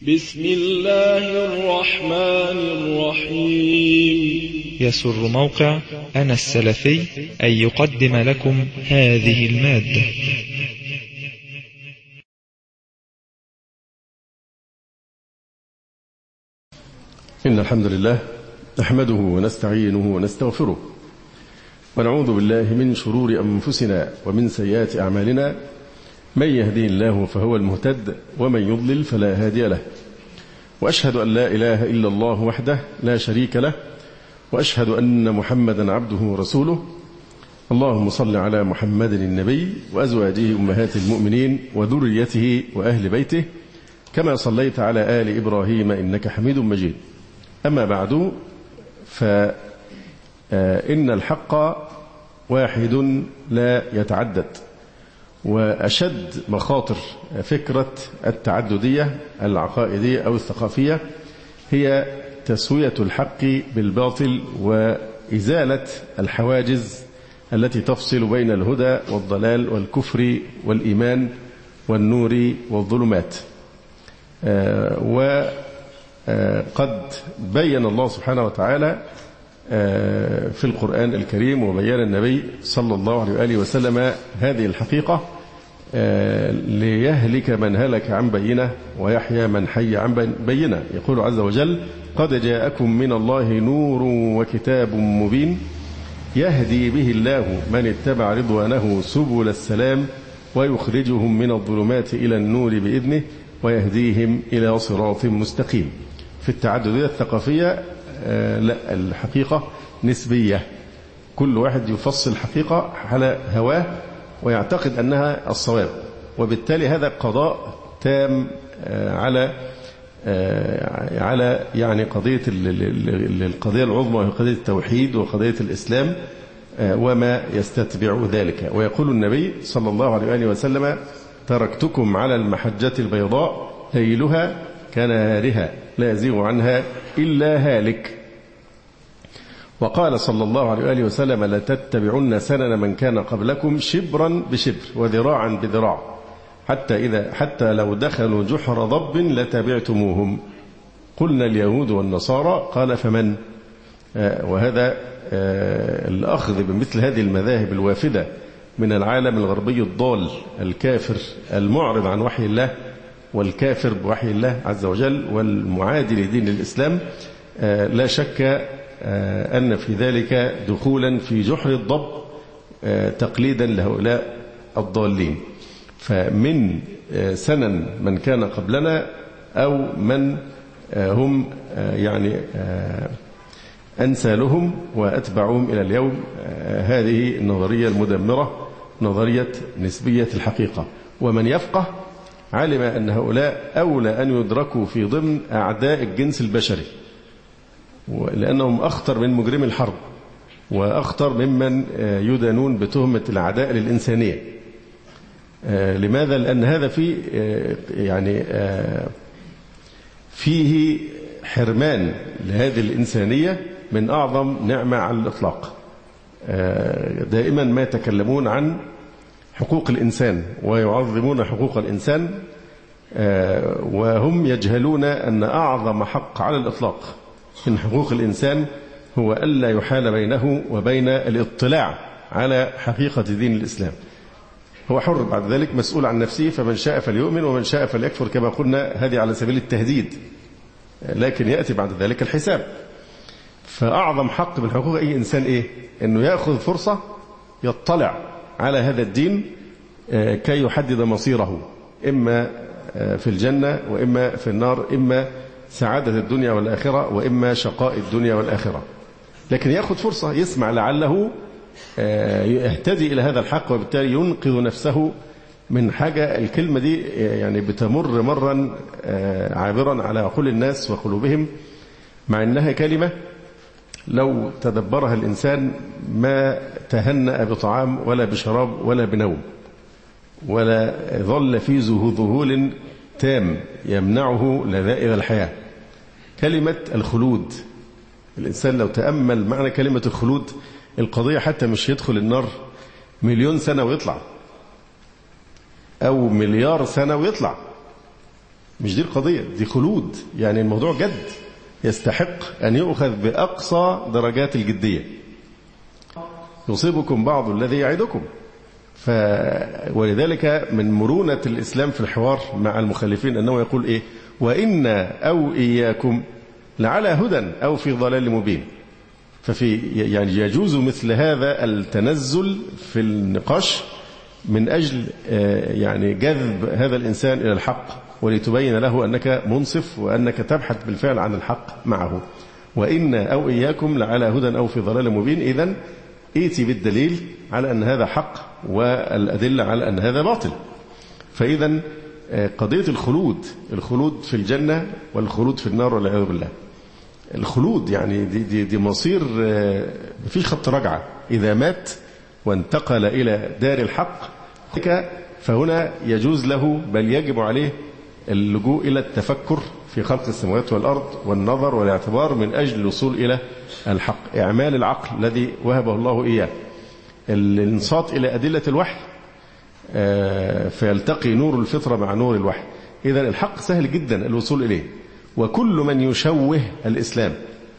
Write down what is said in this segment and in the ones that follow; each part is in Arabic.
بسم الله الرحمن الرحيم. يسر موقع أنا السلفي أن يقدم لكم هذه المادة. إن الحمد لله نحمده ونستعينه ونستغفره ونعوذ بالله من شرور أنفسنا ومن سيئات أعمالنا، من يهديه الله فهو المهتد ومن يضلل فلا هادي له، وأشهد أن لا إله إلا الله وحده لا شريك له، وأشهد أن محمدا عبده ورسوله. اللهم صل على محمد النبي وأزواجه أمهات المؤمنين وذريته وأهل بيته كما صليت على آل إبراهيم إنك حميد مجيد. أما بعد، فإن الحق واحد لا يتعدد، وأشد مخاطر فكرة التعددية العقائدية أو الثقافية هي تسوية الحق بالباطل وإزالة الحواجز التي تفصل بين الهدى والضلال والكفر والإيمان والنور والظلمات. وقد بين الله سبحانه وتعالى في القرآن الكريم وبيان النبي صلى الله عليه وآله وسلم هذه الحقيقة ليهلك من هلك عن بينة ويحيى من حي عن بينة. يقول عز وجل: قد جاءكم من الله نور وكتاب مبين يهدي به الله من اتبع رضوانه سبل السلام ويخرجهم من الظلمات إلى النور بإذنه ويهديهم إلى صراط مستقيم. في التعددية الثقافية لا، الحقيقة نسبية، كل واحد يفصل الحقيقة على هواه ويعتقد أنها الصواب، وبالتالي هذا قضاء تام على يعني القضية العظمى وهي قضية التوحيد وقضية الإسلام وما يستتبع ذلك. ويقول النبي صلى الله عليه وآله وسلم: تركتكم على المحجة البيضاء ليلها كنهارها لا يزيغ عنها إلا هالك. وقال صلى الله عليه وآله وسلم: لتتبعن سنن من كان قبلكم شبرا بشبر وذراعا بذراع حتى لو دخلوا جحر ضب لتبعتموهم. قلنا اليهود والنصارى، قال فمن؟ وهذا الأخذ بمثل هذه المذاهب الوافدة من العالم الغربي الضال الكافر المعرض عن وحي الله والكافر بوحي الله عز وجل والمعادي لدين الإسلام، لا شك أن في ذلك دخولا في جحر الضب تقليدا لهؤلاء الضالين. فمن سنن من كان قبلنا أو من هم يعني أنسالهم وأتبعهم إلى اليوم هذه النظرية المدمرة، نظرية نسبية الحقيقة. ومن يفقه علم أن هؤلاء أولى أن يدركوا في ضمن أعداء الجنس البشري، لأنهم أخطر من مجرم الحرب وأخطر ممن يدانون بتهمة العداء للإنسانية. لماذا؟ لأن هذا فيه حرمان لهذه الإنسانية من أعظم نعمة على الإطلاق. دائما ما يتكلمون عن حقوق الإنسان ويعظمون حقوق الإنسان، وهم يجهلون أن أعظم حق على الإطلاق من حقوق الإنسان هو ألا يحال بينه وبين الاطلاع على حقيقة دين الإسلام. هو حر بعد ذلك، مسؤول عن نفسه، فمن شاء فليؤمن ومن شاء فليكفر كما قلنا، هذه على سبيل التهديد، لكن يأتي بعد ذلك الحساب. فأعظم حق من حقوق أي إنسان إيه؟ أنه يأخذ فرصة يطلع على هذا الدين كي يحدد مصيره، إما في الجنة وإما في النار، إما سعادة الدنيا والآخرة وإما شقاء الدنيا والآخرة. لكن يأخذ فرصة يسمع لعله يهتدي إلى هذا الحق، وبالتالي ينقذ نفسه من حاجة. الكلمة دي يعني بتمر مرا عابرا على عقول الناس وقلوبهم، مع أنها كلمة لو تدبرها الإنسان ما تهنأ بطعام ولا بشراب ولا بنوم، ولا ظل في ذهول تام يمنعه لذائذ الحياة. كلمة الخلود، الإنسان لو تأمل معنى كلمة الخلود، القضية حتى مش يدخل النار 1,000,000 سنة ويطلع، أو 1,000,000,000 سنة ويطلع، مش دي القضية، دي خلود، يعني الموضوع جد يستحق أن يؤخذ بأقصى درجات الجدية. يصيبكم بعض الذي يعدكم. ولذلك من مرونة الإسلام في الحوار مع المخالفين أنه يقول إيه؟ وإنا أو إياكم لعلى هدى أو في ضلال مبين. ففي يعني يجوز مثل هذا التنزل في النقاش من أجل يعني جذب هذا الإنسان إلى الحق، ولتبين له أنك منصف وأنك تبحث بالفعل عن الحق معه. وإنا أو إياكم لعلى هدى أو في ضلال مبين. إذن ائتي بالدليل على أن هذا حق والأدلة على أن هذا باطل. فإذا قضية الخلود في الجنة والخلود في النار والعياذ بالله. الخلود يعني دي مصير مفيش خط رجعة. إذا مات وانتقل إلى دار الحق فهنا يجوز له بل يجب عليه اللجوء إلى التفكر في خلق السماوات والأرض والنظر والاعتبار من أجل الوصول إلى الحق، إعمال العقل الذي وهبه الله إياه، الانصات إلى أدلة الوحي فيلتقي نور الفطرة مع نور الوحي. إذن الحق سهل جدا الوصول إليه. وكل من يشوه الإسلام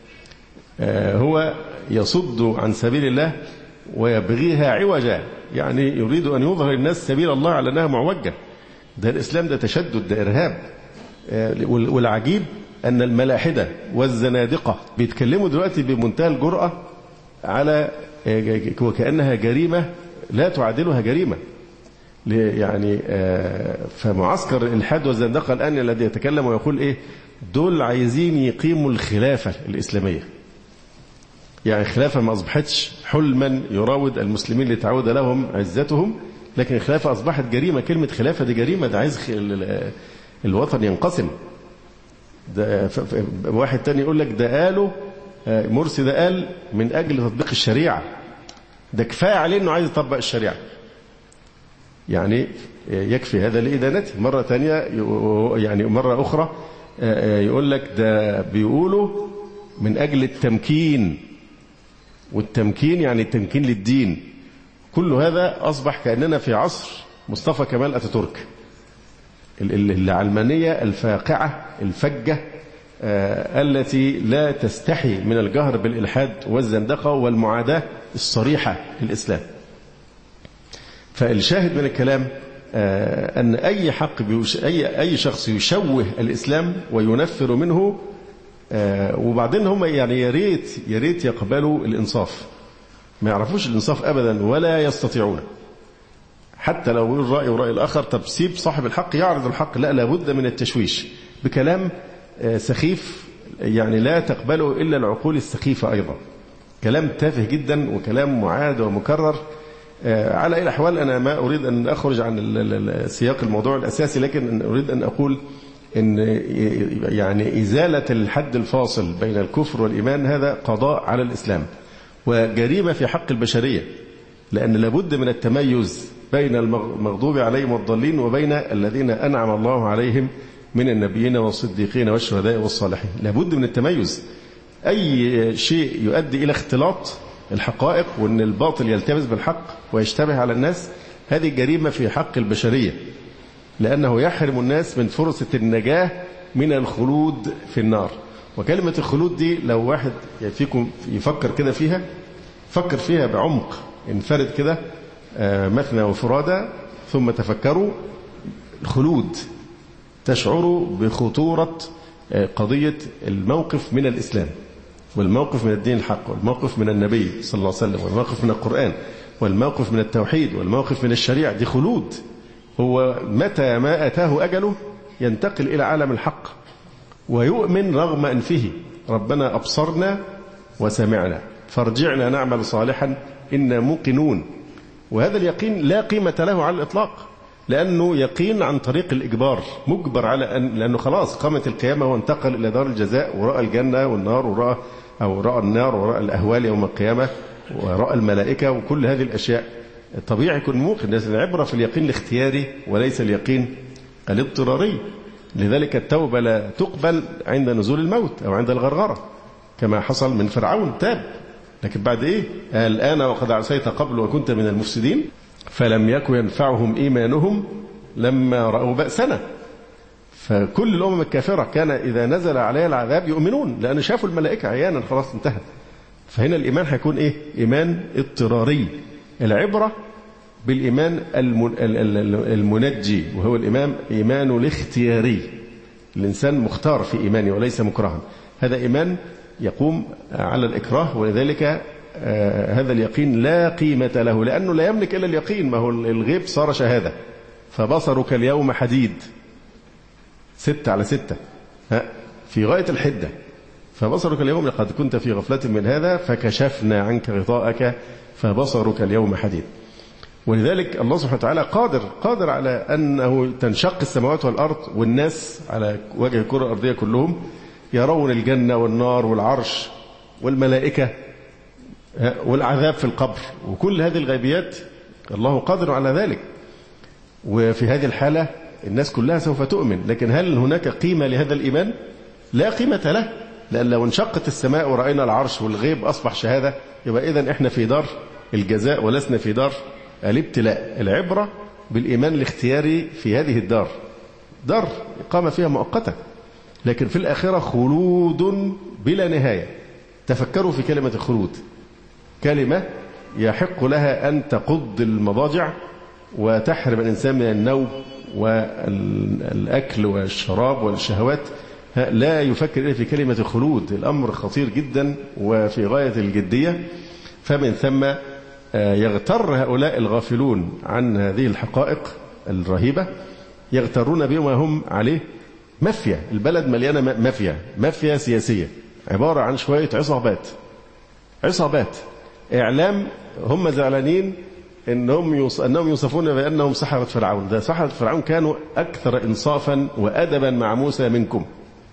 هو يصد عن سبيل الله ويبغيها عوجا، يعني يريد أن يظهر الناس سبيل الله على أنها معوجة. ده الإسلام ده تشدد، ده إرهاب. والعجيب أن الملاحدة والزنادقة بيتكلموا دلوقتي بمنتهى الجرأة على وكأنها جريمة لا تعادلها جريمة. يعني فمعسكر الإلحاد والزندقة الآن الذي يتكلم ويقول إيه؟ دول عايزين يقيموا الخلافة الإسلامية. يعني الخلافة ما أصبحتش حلما يراود المسلمين لتعود لهم عزتهم، لكن الخلافة أصبحت جريمة. كلمة خلافة دي جريمة، ده عايز الوطن ينقسم. ده واحد تاني يقول لك ده قالوا مرسي ده قال من أجل تطبيق الشريعة، ده كفاية عليه أنه عايز يطبق الشريعة. يعني يكفي هذا لإدانته. مرة تانية يعني مرة أخرى يقول لك ده بيقولوا من أجل التمكين، والتمكين يعني التمكين للدين. كل هذا أصبح كأننا في عصر مصطفى كمال أتاتورك، العلمانية الفاقعة الفجة التي لا تستحي من الجهر بالإلحاد والزندقة والمعاداة الصريحة للإسلام. فالشاهد من الكلام أن أي حق أي شخص يشوه الإسلام وينفر منه، وبعدين هم يعني يا ريت يقبلوا الإنصاف، ما يعرفوش الإنصاف أبدا ولا يستطيعون. حتى لو يقول رأي ورأي الآخر، طب سيب صاحب الحق يعرض الحق. لا، لابد من التشويش بكلام سخيف يعني لا تقبله إلا العقول السخيفة أيضا. كلام تافه جدا وكلام معاد ومكرر. على أي الأحوال أنا ما أريد أن أخرج عن سياق الموضوع الأساسي، لكن أريد أن أقول إن يعني إزالة الحد الفاصل بين الكفر والإيمان هذا قضاء على الإسلام وجريمة في حق البشرية، لأن لابد من التميز بين المغضوب عليهم والضالين وبين الذين أنعم الله عليهم من النبيين والصديقين والشهداء والصالحين. لابد من التميز. أي شيء يؤدي إلى اختلاط الحقائق وأن الباطل يلتبس بالحق ويشتبه على الناس، هذه جريمة في حق البشرية، لأنه يحرم الناس من فرصة النجاة من الخلود في النار. وكلمة الخلود دي لو واحد فيكم يفكر كده فيها، فكر فيها بعمق، انفرد كده مثنى وفرادى ثم تفكروا. الخلود تشعروا بخطورة قضية الموقف من الإسلام والموقف من الدين الحق والموقف من النبي صلى الله عليه وسلم والموقف من القرآن والموقف من التوحيد والموقف من الشريعة. دي خلود. هو متى ما أتاه أجله ينتقل إلى عالم الحق ويؤمن رغم أنفه. ربنا أبصرنا وسمعنا فارجعنا نعمل صالحا إنا موقنون. وهذا اليقين لا قيمة له على الإطلاق، لأنه يقين عن طريق الإجبار، مجبر على لأنه خلاص قامت القيامة وانتقل إلى دار الجزاء ورأى الجنة والنار ورأى النار ورأى الأهوال يوم القيامة ورأى الملائكة وكل هذه الأشياء. طبيعي يكون موقن. العبرة في اليقين الاختياري وليس اليقين الاضطراري. لذلك التوبة لا تقبل عند نزول الموت أو عند الغرغرة كما حصل من فرعون. تاب لكن بعد إيه؟ الآن وقد عصيت قبل وكنت من المفسدين فلم يكن ينفعهم إيمانهم لما رأوا بأسنا. فكل الأمم الكافرة كان إذا نزل عليها العذاب يؤمنون، لأن شافوا الملائكة عيانا، خلاص انتهى. فهنا الإيمان هيكون إيه؟ إيمان اضطراري. العبرة بالإيمان المنجي، وهو إيمان الاختياري. الإنسان مختار في إيمانه وليس مكرها. هذا إيمان يقوم على الإكراه، ولذلك هذا اليقين لا قيمة له، لأنه لا يملك إلا اليقين. ما هو الغيب صار شهادة. فبصرك اليوم حديد 6/6 في غاية الحدة. فبصرك اليوم لقد كنت في غفلة من هذا فكشفنا عنك غطاءك فبصرك اليوم حديد. ولذلك الله سبحانه وتعالى قادر على أنه تنشق السماوات والأرض، والناس على وجه الكرة الأرضية كلهم يرون الجنة والنار والعرش والملائكة والعذاب في القبر، وكل هذه الغيبيات الله قادر على ذلك. وفي هذه الحالة الناس كلها سوف تؤمن. لكن هل هناك قيمة لهذا الإيمان؟ لا قيمة له، لأن لو انشقت السماء ورأينا العرش والغيب أصبح شهادة، يبقى إذن إحنا في دار الجزاء ولسنا في دار الابتلاء. العبرة بالإيمان الاختياري في هذه الدار، دار إقامة فيها مؤقتة، لكن في الآخرة خلود بلا نهاية. تفكروا في كلمة الخلود، كلمة يحق لها أن تقض المضاجع وتحرم الإنسان من النوم والأكل والشراب والشهوات. لا يفكر إلا في كلمة الخلود. الأمر خطير جدا وفي غاية الجدية. فمن ثم يغتر هؤلاء الغافلون عن هذه الحقائق الرهيبة، يغترون بما هم عليه. مافيا، البلد مليانة مافيا سياسية، عبارة عن شوية عصابات إعلام. هم زعلانين أنهم يوصفون بأنهم سحرة فرعون. ده سحرة فرعون كانوا أكثر إنصافا وأدبا مع موسى منكم.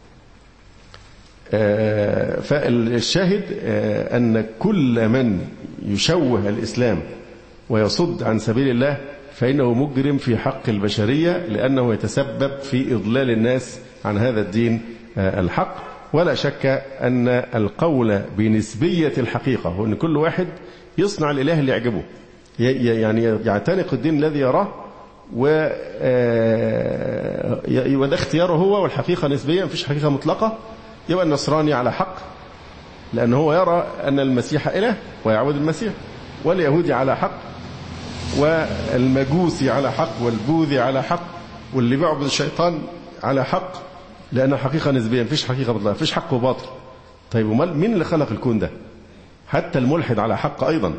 فالشاهد أن كل من يشوه الإسلام ويصد عن سبيل الله فإنه مجرم في حق البشرية، لأنه يتسبب في إضلال الناس عن هذا الدين الحق. ولا شك أن القول بنسبية الحقيقة، وأن كل واحد يصنع الإله اللي يعجبه، يعني يعتنق الدين الذي يراه، وده اختياره هو، والحقيقة نسبية، مفيش حقيقة مطلقة. يبقى النصراني على حق لأنه هو يرى أن المسيح إله ويعبد المسيح، واليهودي على حق، والمجوسي على حق، والبوذي على حق، واللي بيعبد الشيطان على حق، لأن الحقيقة نسبية، مفيش حقيقة مطلقة، مفيش حق وباطل. طيب ومال مين اللي خلق الكون ده؟ حتى الملحد على حق أيضا،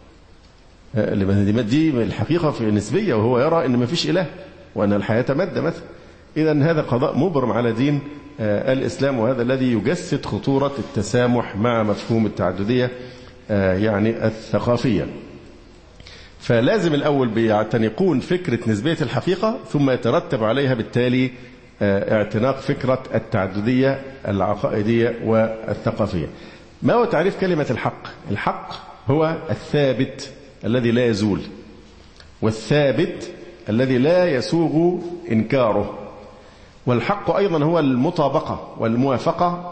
دي الحقيقة في نسبية، وهو يرى أن مفيش إله وأن الحياة مادة مثلا. إذن هذا قضاء مبرم على دين الإسلام، وهذا الذي يجسد خطورة التسامح مع مفهوم التعددية يعني الثقافية. فلازم الأول بيعتنقون فكرة نسبية الحقيقة، ثم يترتب عليها بالتالي اعتناق فكرة التعددية العقائدية والثقافية. ما هو تعريف كلمة الحق؟ الحق هو الثابت الذي لا يزول، والثابت الذي لا يسوغ إنكاره. والحق أيضا هو المطابقة والموافقة،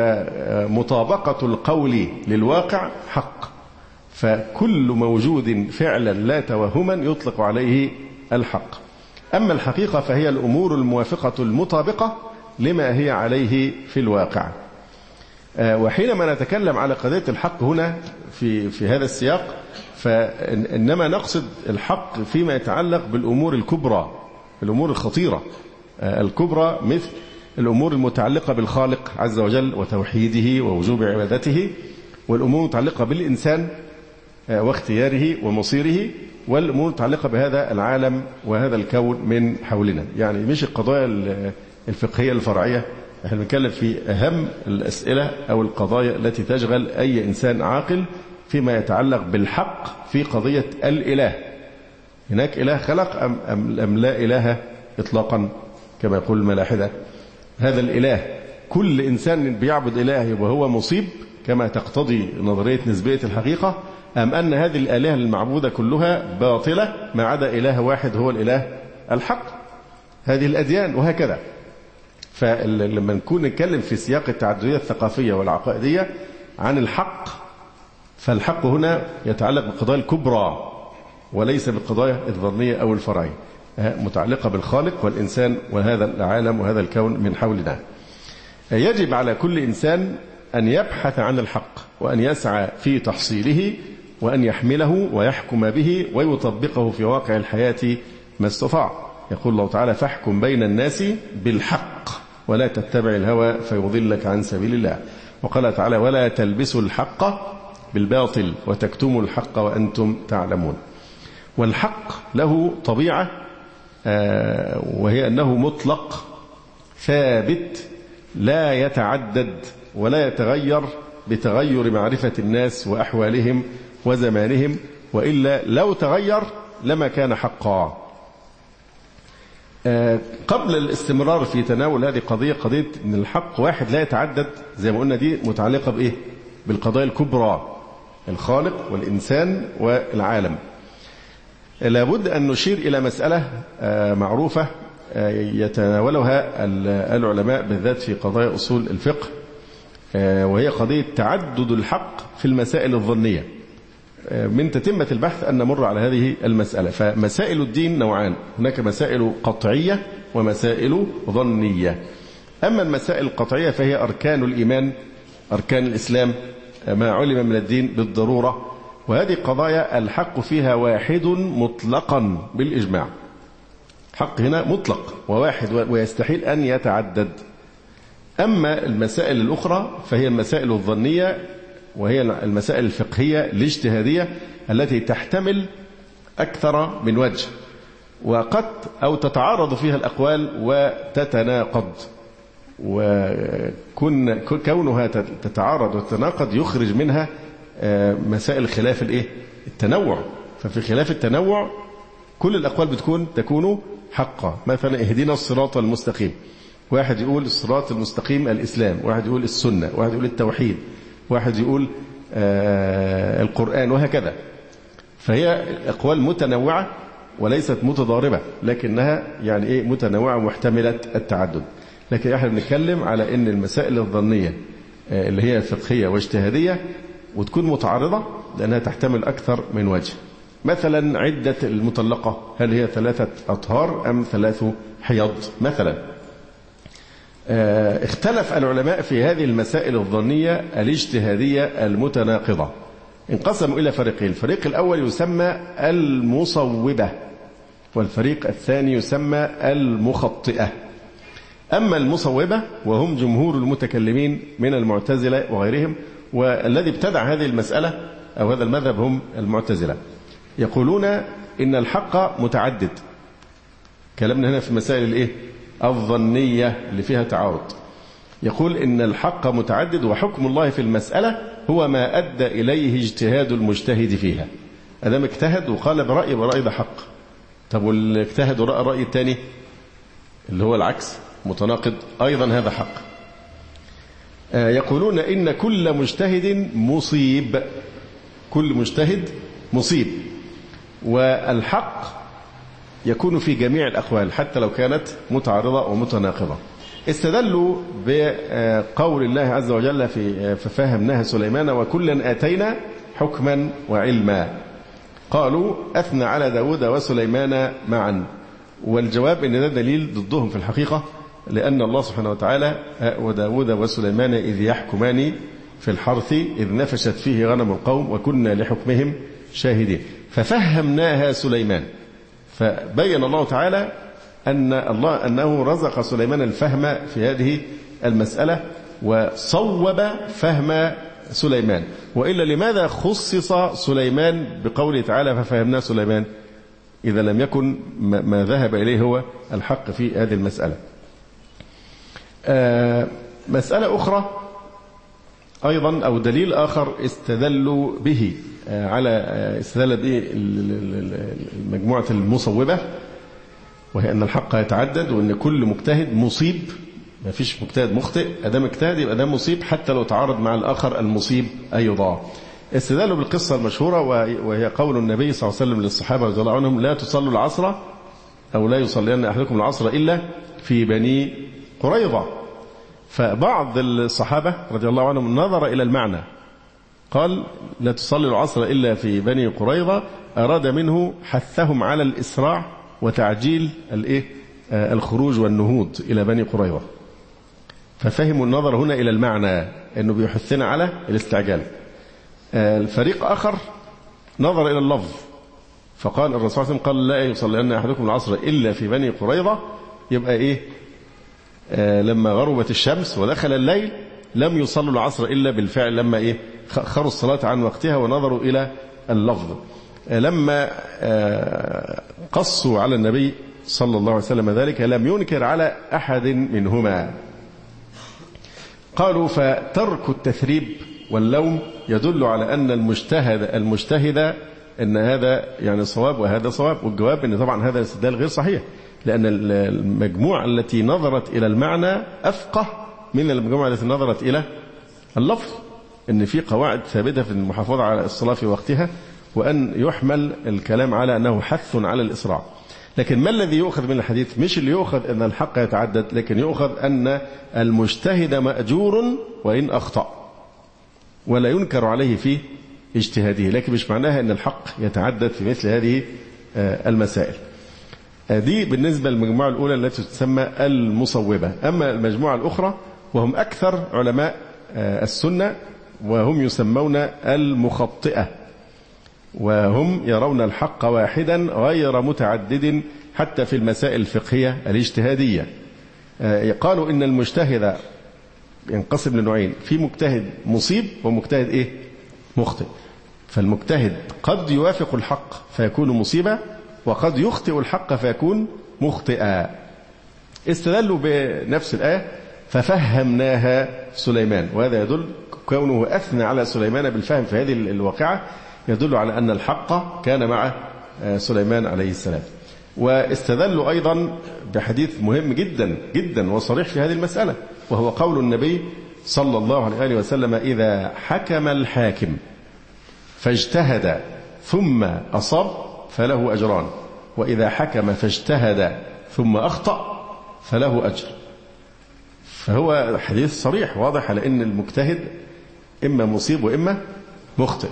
فمطابقة القول للواقع حق. فكل موجود فعلا لا توهما يطلق عليه الحق. أما الحقيقة فهي الأمور الموافقة المطابقة لما هي عليه في الواقع. وحينما نتكلم على قضية الحق هنا في هذا السياق، فإنما نقصد الحق فيما يتعلق بالأمور الكبرى، الأمور الخطيرة الكبرى، مثل الأمور المتعلقة بالخالق عز وجل وتوحيده ووجوب عبادته، والأمور المتعلقة بالإنسان واختياره ومصيره، والأمور المتعلقة بهذا العالم وهذا الكون من حولنا. يعني مش القضايا الفقهية الفرعية، احنا بنتكلم في أهم الأسئلة أو القضايا التي تشغل أي إنسان عاقل فيما يتعلق بالحق في قضية الإله. هناك إله خلق أم لا إله إطلاقا كما يقول الملاحدة؟ هذا الإله كل إنسان بيعبد إله يبقى هو مصيب كما تقتضي نظرية نسبية الحقيقة، أم أن هذه الآلهة المعبودة كلها باطلة ما عدا إله واحد هو الإله الحق؟ هذه الأديان وهكذا. فلما نكون نتكلم في سياق التعددية الثقافية والعقائدية عن الحق، فالحق هنا يتعلق بالقضايا الكبرى وليس بالقضايا الظنية أو الفرعية. متعلقة بالخالق والإنسان وهذا العالم وهذا الكون من حولنا. يجب على كل إنسان أن يبحث عن الحق وأن يسعى في تحصيله وأن يحمله ويحكم به ويطبقه في واقع الحياة ما استطاع. يقول الله تعالى: فاحكم بين الناس بالحق ولا تتبع الهوى فيضلك عن سبيل الله. وقال تعالى: ولا تلبسوا الحق بالباطل وتكتموا الحق وأنتم تعلمون. والحق له طبيعة وهي أنه مطلق ثابت لا يتعدد ولا يتغير بتغير معرفة الناس وأحوالهم وزمانهم، وإلا لو تغير لما كان حقا. قبل الاستمرار في تناول هذه قضية أن الحق واحد لا يتعدد زي ما قلنا، دي متعلقة بإيه؟ بالقضايا الكبرى، الخالق والإنسان والعالم. لابد أن نشير إلى مسألة معروفة يتناولها العلماء بالذات في قضايا أصول الفقه، وهي قضية تعدد الحق في المسائل الظنية. من تتمة البحث أن نمر على هذه المسألة. فمسائل الدين نوعان: هناك مسائل قطعية ومسائل ظنية. أما المسائل القطعية فهي أركان الإيمان، أركان الإسلام، ما علم من الدين بالضرورة، وهذه قضايا الحق فيها واحد مطلقا بالإجماع. حق هنا مطلق وواحد ويستحيل أن يتعدد. أما المسائل الأخرى فهي المسائل الظنية، وهي المسائل الفقهية الاجتهادية التي تحتمل أكثر من وجه، وقد أو تتعارض فيها الأقوال وتتناقض، وكونها تتعارض وتتناقض يخرج منها مسائل خلاف التنوع. ففي خلاف التنوع كل الأقوال تكون حقا. مثلا: اهدنا الصراط المستقيم، واحد يقول الصراط المستقيم الإسلام، واحد يقول السنة، واحد يقول التوحيد، واحد يقول القرآن، وهكذا. فهي أقوال متنوعة وليست متضاربة، لكنها يعني متنوعة ومحتملة التعدد. لكن احنا بنتكلم على ان المسائل الظنية اللي هي فقهية واجتهادية وتكون متعارضة لأنها تحتمل أكثر من وجه. مثلا: عدة المطلقة هل هي 3 أطهار أم 3 حيض مثلا؟ اختلف العلماء في هذه المسائل الظنية الاجتهادية المتناقضة. انقسموا إلى فريقين: الفريق الأول يسمى المصوبة، والفريق الثاني يسمى المخطئة. أما المصوبة وهم جمهور المتكلمين من المعتزلة وغيرهم، والذي ابتدع هذه المسألة أو هذا المذهب هم المعتزلة، يقولون إن الحق متعدد. كلامنا هنا في مسائل الظنية اللي فيها تعارض. يقول إن الحق متعدد، وحكم الله في المسألة هو ما أدى إليه اجتهاد المجتهد فيها. أدام اجتهد وقال برأي ده حق. طب واللي اجتهد ورأى الرأي الثاني اللي هو العكس متناقض أيضا هذا حق. يقولون إن كل مجتهد مصيب، كل مجتهد مصيب، والحق يكون في جميع الأقوال حتى لو كانت متعارضة ومتناقضة. استدلوا بقول الله عز وجل ففهمناها سليمان وكلا آتينا حكما وعلما. قالوا أثنى على داود وسليمان معا، والجواب إن ده دليل ضدهم في الحقيقة، لأن الله سبحانه وتعالى: وداود وسليمان إذ يحكمان في الحرث إذ نفشت فيه غنم القوم وكنا لحكمهم شاهدين. ففهمناها سليمان، فبين الله تعالى أنه رزق سليمان الفهم في هذه المسألة وصوب فهم سليمان. وإلا لماذا خصص سليمان بقوله تعالى ففهمنا سليمان إذا لم يكن ما ذهب إليه هو الحق في هذه المسألة؟ مسألة أخرى أيضا أو دليل آخر استدلوا به استدل به مجموعة المصوبة، وهي أن الحق يتعدد وأن كل مجتهد مصيب، ما فيش مجتهد مخطئ. أدام اجتهد يبقى ده مصيب حتى لو تعارض مع الآخر المصيب أيضا. استدلوا بالقصة المشهورة وهي قول النبي صلى الله عليه وسلم للصحابة رضي الله عنهم: لا تصلوا العصر أو لا يصلين أحدكم العصر إلا في بني قريظة. فبعض الصحابة رضي الله عنهم نظر إلى المعنى، قال: لا تصلي العصر إلا في بني قريظة، أراد منه حثهم على الإسراع وتعجيل الخروج والنهوض إلى بني قريظة. ففهموا النظر هنا إلى المعنى أنه بيحثنا على الاستعجال. الفريق آخر نظر إلى اللفظ، فقال الرسول صلى الله عليه وسلم قال لا يصلين أحدكم العصر إلا في بني قريظة، يبقى لما غربت الشمس ودخل الليل لم يصلوا العصر إلا بالفعل، لما خروا الصلاة عن وقتها ونظروا إلى اللفظ. لما قصوا على النبي صلى الله عليه وسلم ذلك لم ينكر على أحد منهما. قالوا فترك التثريب واللوم يدل على أن المجتهد أن هذا يعني صواب وهذا صواب، والجواب أن طبعا هذا الاستدلال غير صحيح، لأن المجموعة التي نظرت إلى المعنى أفقه من المجموعة التي نظرت إلى اللفظ، أن في قواعد ثابتة في المحافظة على الصلاة في وقتها، وأن يحمل الكلام على أنه حث على الإسراع. لكن ما الذي يؤخذ من الحديث؟ مش اللي يؤخذ أن الحق يتعدد، لكن يؤخذ أن المجتهد مأجور وإن أخطأ، ولا ينكر عليه في اجتهاده، لكن مش معناها أن الحق يتعدد في مثل هذه المسائل. دي بالنسبة للمجموعة الأولى التي تسمى المصوبة. أما المجموعة الأخرى وهم أكثر علماء السنة وهم يسمون المخطئة، وهم يرون الحق واحدا غير متعدد حتى في المسائل الفقهية الاجتهادية. قالوا إن المجتهد ينقسم لنوعين، في مجتهد مصيب ومجتهد مخطئ. فالمجتهد قد يوافق الحق فيكون مصيبا، وقد يخطئ الحق فيكون مخطئا. استدلوا بنفس الآية ففهمناها سليمان، وهذا يدل كونه أثنى على سليمان بالفهم في هذه الواقعة يدل على أن الحق كان مع سليمان عليه السلام. واستدلوا أيضا بحديث مهم جدا جدا وصريح في هذه المسألة، وهو قول النبي صلى الله عليه وسلم إذا حكم الحاكم فاجتهد ثم أصاب فله أجران، وإذا حكم فاجتهد ثم أخطأ فله أجر. فهو حديث صريح واضح على أن المجتهد إما مصيب وإما مخطئ.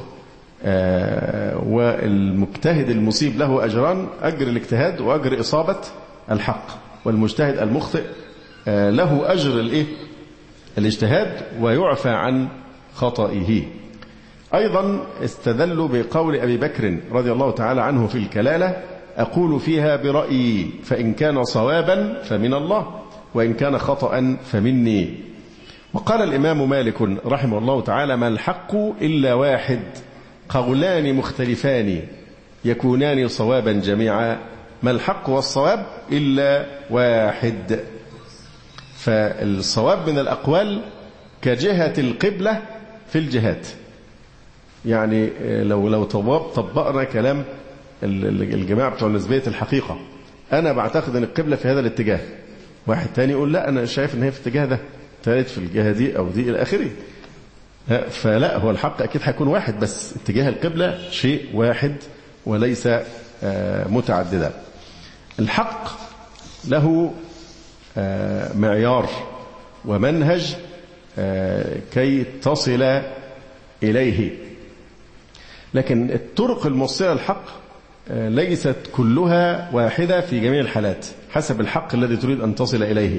والمجتهد المصيب له أجران، أجر الاجتهاد وأجر إصابة الحق، والمجتهد المخطئ له أجر الاجتهاد ويعفى عن خطئه. أيضا استدلوا بقول أبي بكر رضي الله تعالى عنه في الكلالة أقول فيها برأيي فإن كان صوابا فمن الله وإن كان خطأ فمني. وقال الإمام مالك رحمه الله تعالى ما الحق إلا واحد قولان مختلفان يكونان صوابا جميعا، ما الحق والصواب إلا واحد. فالصواب من الأقوال كجهة القبلة في الجهات، يعني لو طبقنا كلام الجماعة بتوع نسبية الحقيقة، أنا بعتقد أن القبلة في هذا الاتجاه، واحد تاني يقول لا أنا شايف أن هي في الاتجاه ده، ثالث في الجهة دي أو دي إلى آخره. فلا، هو الحق أكيد هيكون واحد، بس اتجاه القبلة شيء واحد وليس متعددا. الحق له معيار ومنهج كي تصل إليه، لكن الطرق الموصلة للحق ليست كلها واحدة في جميع الحالات حسب الحق الذي تريد أن تصل إليه.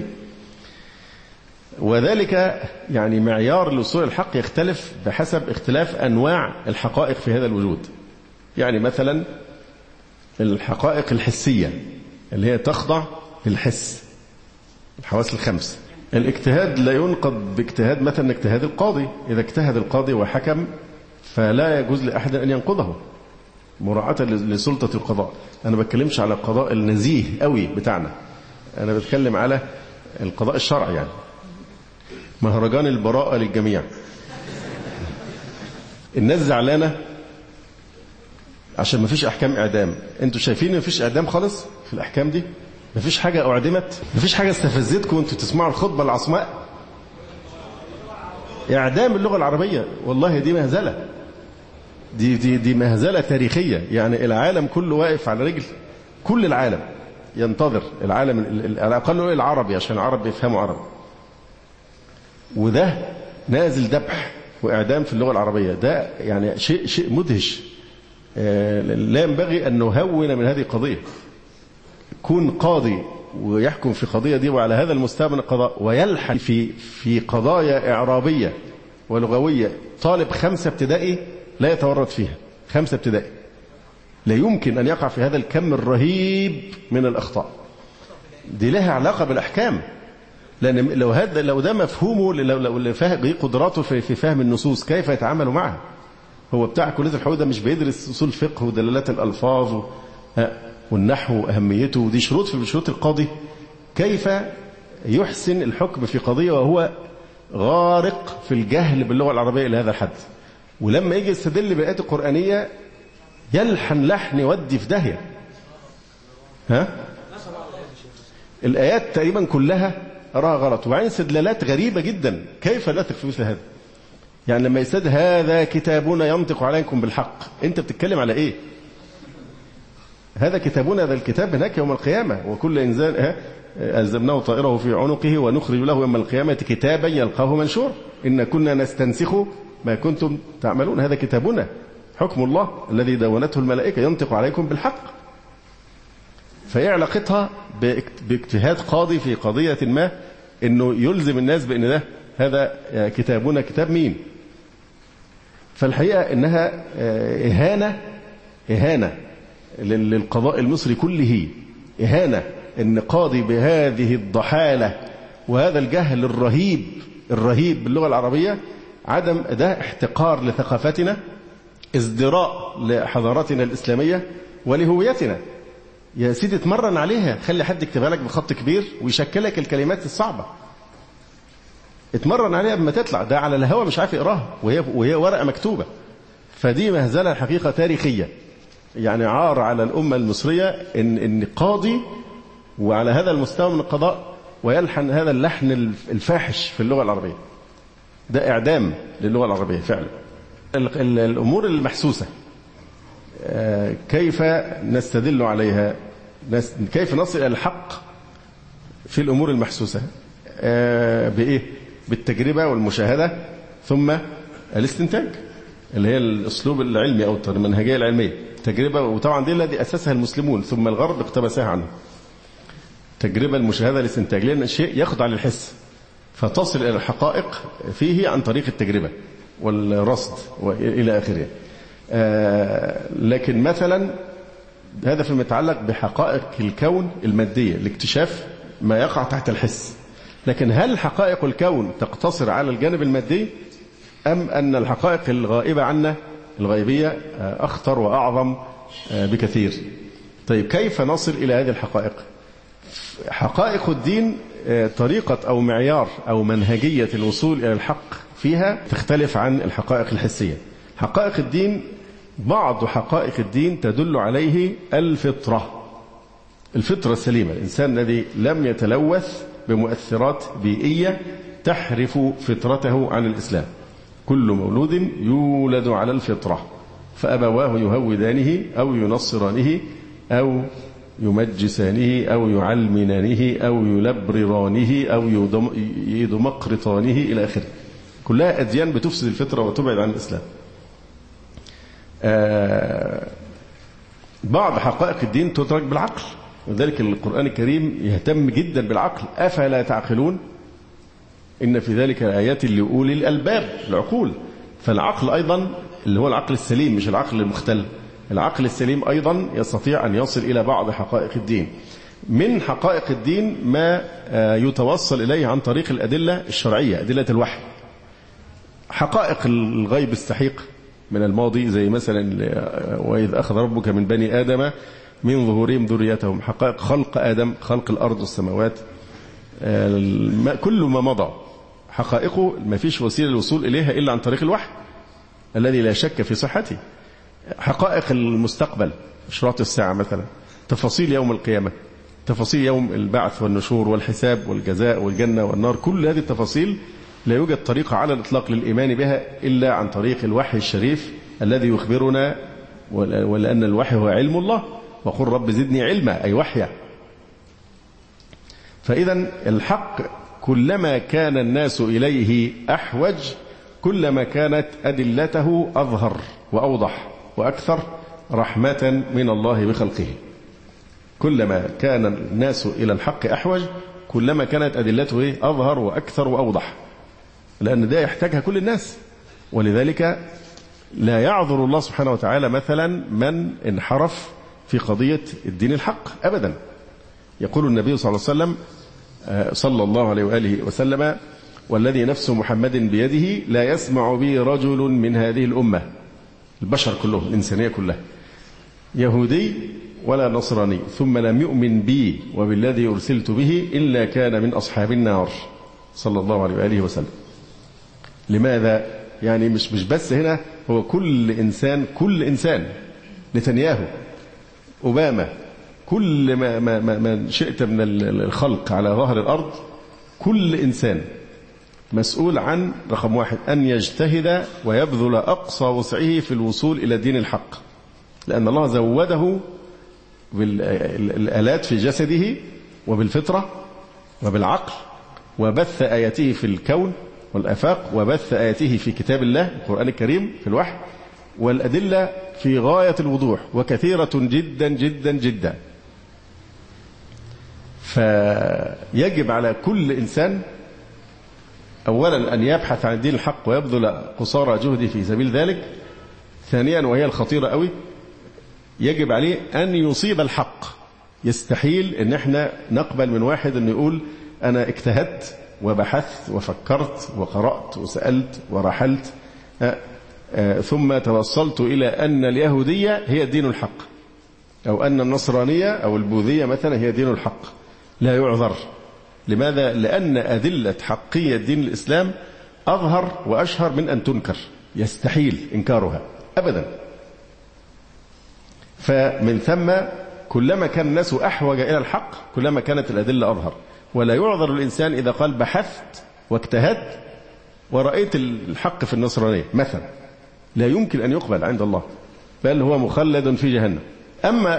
وذلك يعني معيار الوصول للحق يختلف بحسب اختلاف أنواع الحقائق في هذا الوجود. يعني مثلا الحقائق الحسية اللي هي تخضع للحس، الحواس الخمس. الاجتهاد لا ينقض باجتهاد مثلا اجتهاد القاضي، إذا اجتهد القاضي وحكم فلا يجوز لأحد أن ينقضه مراعاة لسلطة القضاء. أنا بتكلمش على القضاء النزيه قوي بتاعنا، أنا بتكلم على القضاء الشرعي، يعني مهرجان البراءة للجميع. الناس زعلانة عشان ما فيش أحكام إعدام. أنتوا شايفين ما فيش إعدام خالص في الأحكام دي؟ ما فيش حاجة أعدمت؟ ما فيش حاجة استفزتكم أنتوا تسمعوا الخطبة العصماء؟ إعدام اللغة العربية، والله دي مهزلة، دي مهزلة تاريخية. يعني العالم كله واقف على رجل، كل العالم ينتظر، العالم على الأقل العربي عشان العرب يفهموا عربي، وده نازل ذبح وإعدام في اللغة العربية. ده يعني شيء مدهش. لا ينبغي أن نهون من هذه القضية، يكون قاضي ويحكم في قضية دي وعلى هذا المستوى من القضاء، ويلحن في قضايا إعرابية ولغوية طالب 5 ابتدائي لا يتورط فيها، 5 ابتدائي، لا يمكن أن يقع في هذا الكم الرهيب من الأخطاء. دي لها علاقة بالأحكام، لأن لو ده مفهومه، لو قدراته في فهم النصوص كيف يتعامل معها. هو بتاع كلية الحقوق ده مش بيدرس أصول فقه ودلالات الألفاظ والنحو وأهميته، ودي شروط في شروط القاضي. كيف يحسن الحكم في قضية وهو غارق في الجهل باللغة العربية إلى هذا الحد؟ ولما يجي يستدل بالآيات القرآنية يلحن لحن يودي في داهية. الآيات تقريبا كلها أراها غلط، وبعدين استدلالات غريبة جدا. كيف لا تثق في مثل هذا؟ يعني لما يستدل هذا كتابنا ينطق عليكم بالحق، أنت بتتكلم على إيه؟ هذا كتابنا، هذا الكتاب هناك يوم القيامة، وكل إنسان ألزمناه طائره في عنقه ونخرج له يوم القيامة كتابا يلقاه منشور إن كنا نستنسخ ما كنتم تعملون. هذا كتابنا، حكم الله الذي دونته الملائكة ينطق عليكم بالحق. فإيه علاقتها باجتهاد قاضي في قضية ما إنه يلزم الناس بأن هذا كتابنا؟ كتاب مين؟ فالحقيقة إنها إهانة للقضاء المصري كله، إهانة إن قاضي بهذه الضحالة وهذا الجهل الرهيب باللغة العربية. عدم ده احتقار لثقافتنا، ازدراء لحضارتنا الإسلامية ولهويتنا. يا سيدي اتمرن عليها، خلي حد يكتبها لك بخط كبير ويشكلك الكلمات الصعبة، اتمرن عليها بما تطلع. ده على الهوى مش عارف يقراها وهي ورقة مكتوبة. فدي مهزلة الحقيقة تاريخية، يعني عار على الأمة المصرية إن قاضي وعلى هذا المستوى من القضاء ويلحن هذا اللحن الفاحش في اللغة العربية. ده إعدام للغة العربية فعلا. الأمور المحسوسة كيف نستدل عليها؟ كيف نصل إلى الحق في الأمور المحسوسة؟ بإيه؟ بالتجربة والمشاهدة ثم الاستنتاج اللي هي الأسلوب العلمي أو المنهجية العلمية. تجربة، وطبعا دي الذي أسسها المسلمون ثم الغرب اقتبسها عنه. تجربة، المشاهدة، الاستنتاج، لأن الشيء يخضع للحس فتصل إلى الحقائق فيه عن طريق التجربة والرصد وإلى آخره. لكن مثلا هذا فيما يتعلق بحقائق الكون المادية، الاكتشاف ما يقع تحت الحس. لكن هل حقائق الكون تقتصر على الجانب المادي أم أن الحقائق الغائبة عنا الغيبية أخطر وأعظم بكثير؟ طيب كيف نصل إلى هذه الحقائق؟ حقائق الدين طريقة أو معيار أو منهجية الوصول إلى الحق فيها تختلف عن الحقائق الحسية. حقائق الدين، بعض حقائق الدين تدل عليه الفطرة السليمة، الإنسان الذي لم يتلوث بمؤثرات بيئية تحرف فطرته عن الإسلام. كل مولود يولد على الفطرة فأبواه يهودانه أو ينصرانه أو يمجسانه أو يعلمنانه أو يلبررانه أو يدمقرطانه إلى آخره. كلها أديان بتفسد الفطرة وتبعد عن الإسلام. بعض حقائق الدين تدرك بالعقل، وذلك القرآن الكريم يهتم جدا بالعقل. أفلا تعقلون إن في ذلك آيات لأولي الألباب، العقول. فالعقل أيضا اللي هو العقل السليم مش العقل المختل، العقل السليم أيضا يستطيع أن يصل إلى بعض حقائق الدين. من حقائق الدين ما يتوصل إليه عن طريق الأدلة الشرعية، أدلة الوحي. حقائق الغيب السحيق من الماضي زي مثلا وإذ أخذ ربك من بني آدم من ظهورهم ذريتهم. حقائق خلق آدم، خلق الأرض والسماوات، كل ما مضى حقائقه ما فيش وسيلة للوصول إليها إلا عن طريق الوحي الذي لا شك في صحته. حقائق المستقبل، إشراط الساعة مثلا، تفاصيل يوم القيامة، تفاصيل يوم البعث والنشور والحساب والجزاء والجنة والنار، كل هذه التفاصيل لا يوجد طريقة على الإطلاق للإيمان بها إلا عن طريق الوحي الشريف الذي يخبرنا، ولأن الوحي هو علم الله، وقل رب زدني علما، أي وحيا. فإذا الحق كلما كان الناس إليه أحوج كلما كانت أدلته أظهر وأوضح وأكثر رحمة من الله بخلقه. كلما كان الناس إلى الحق أحوج كلما كانت أدلته أظهر وأكثر وأوضح، لأن ده يحتاجها كل الناس. ولذلك لا يعذر الله سبحانه وتعالى مثلا من انحرف في قضية الدين الحق أبدا. يقول النبي صلى الله عليه وآله وسلم: والذي نفس محمد بيده لا يسمع بي رجل من هذه الأمة، البشر كلهم، الإنسانية كلها، يهودي ولا نصراني، ثم لم يؤمن بي وبالذي أرسلت به إلا كان من أصحاب النار، صلى الله عليه وآله وسلم. لماذا؟ يعني مش بس هنا، هو كل إنسان، نتنياهو، أوباما، كل ما شئت من الخلق على ظهر الأرض، كل إنسان مسؤول عن رقم 1 أن يجتهد ويبذل أقصى وسعه في الوصول إلى دين الحق، لأن الله زوده بالآلات في جسده وبالفطرة وبالعقل، وبث آياته في الكون والآفاق، وبث آياته في كتاب الله القرآن الكريم في الوحي، والأدلة في غاية الوضوح وكثيرة جدا جدا جدا. فيجب على كل إنسان أولا أن يبحث عن دين الحق ويبذل قصارى جهده في سبيل ذلك. ثانيا، وهي الخطيرة قوي، يجب عليه أن يصيب الحق. يستحيل أن احنا نقبل من واحد أن يقول أنا اجتهدت وبحثت وفكرت وقرأت وسألت ورحلت ثم توصلت إلى أن اليهودية هي دين الحق، أو أن النصرانية أو البوذية مثلا هي دين الحق. لا يعذر. لماذا؟ لأن أدلة حقية دين الإسلام أظهر وأشهر من أن تنكر، يستحيل إنكارها أبدا. فمن ثم كلما كان الناس أحوج إلى الحق كلما كانت الأدلة أظهر. ولا يعذر الإنسان إذا قال بحثت واجتهدت ورأيت الحق في النصرانية مثلا، لا يمكن أن يقبل عند الله، بل هو مخلد في جهنم. أما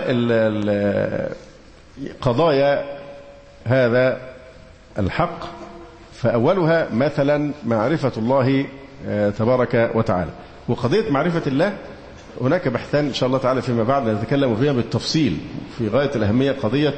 قضايا هذا الحق فأولها مثلا معرفة الله تبارك وتعالى. وقضية معرفة الله هناك بحثان إن شاء الله تعالى فيما بعد نتكلم فيها بالتفصيل في غاية الأهمية. قضية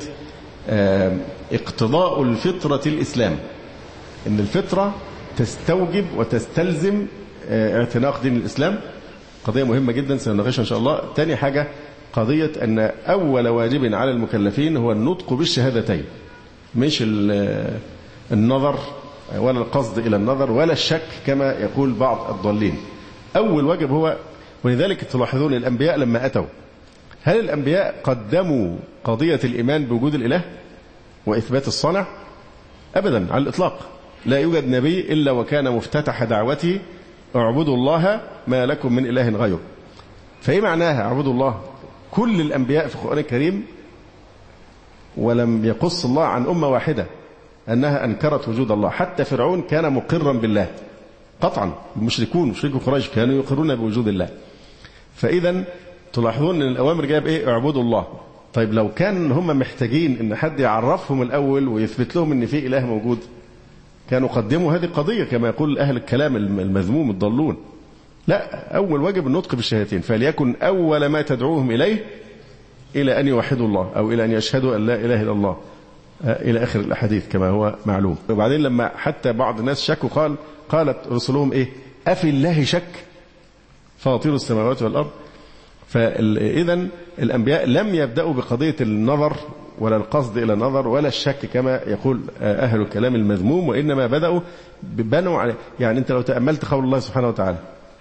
اقتضاء الفطرة الإسلام، إن الفطرة تستوجب وتستلزم اعتناق دين الإسلام، قضية مهمة جدا سنناقشها إن شاء الله. تاني حاجة قضية أن أول واجب على المكلفين هو النطق بالشهادتين، مش النظر ولا القصد إلى النظر ولا الشك كما يقول بعض الضالين. أول واجب هو، ولذلك تلاحظون الأنبياء لما أتوا، هل الأنبياء قدموا قضية الإيمان بوجود الإله وإثبات الصانع؟ أبدا على الإطلاق. لا يوجد نبي إلا وكان مفتتح دعوته اعبدوا الله ما لكم من إله غيره. فإيه معناها اعبدوا الله؟ كل الأنبياء في القرآن الكريم، ولم يقص الله عن أمة واحدة أنها أنكرت وجود الله. حتى فرعون كان مقرا بالله قطعا، المشركون مشركو قريش كانوا يقرون بوجود الله. فإذا تلاحظون أن الأوامر جاء بإيه؟ اعبدوا الله. طيب لو كان هم محتاجين أن حد يعرفهم الأول ويثبت لهم أن في إله موجود، كانوا قدموا هذه القضية كما يقول أهل الكلام المذموم الضالون. لا، أول واجب النطق بالشهادتين، فليكن أول ما تدعوهم إليه إلى أن يوحدوا الله أو إلى أن يشهدوا أن لا إله إلا الله، إلى آخر الأحاديث كما هو معلوم. وبعدين لما حتى بعض الناس شكوا قالت رسلهم إيه؟ أفي الله شك فاطر السماوات والأرض. فإذا الأنبياء لم يبدأوا بقضية النظر ولا القصد إلى النظر ولا الشك كما يقول أهل الكلام المذموم، وإنما بنوا عليه. يعني أنت لو تأملت قول الله سبحانه وتعالى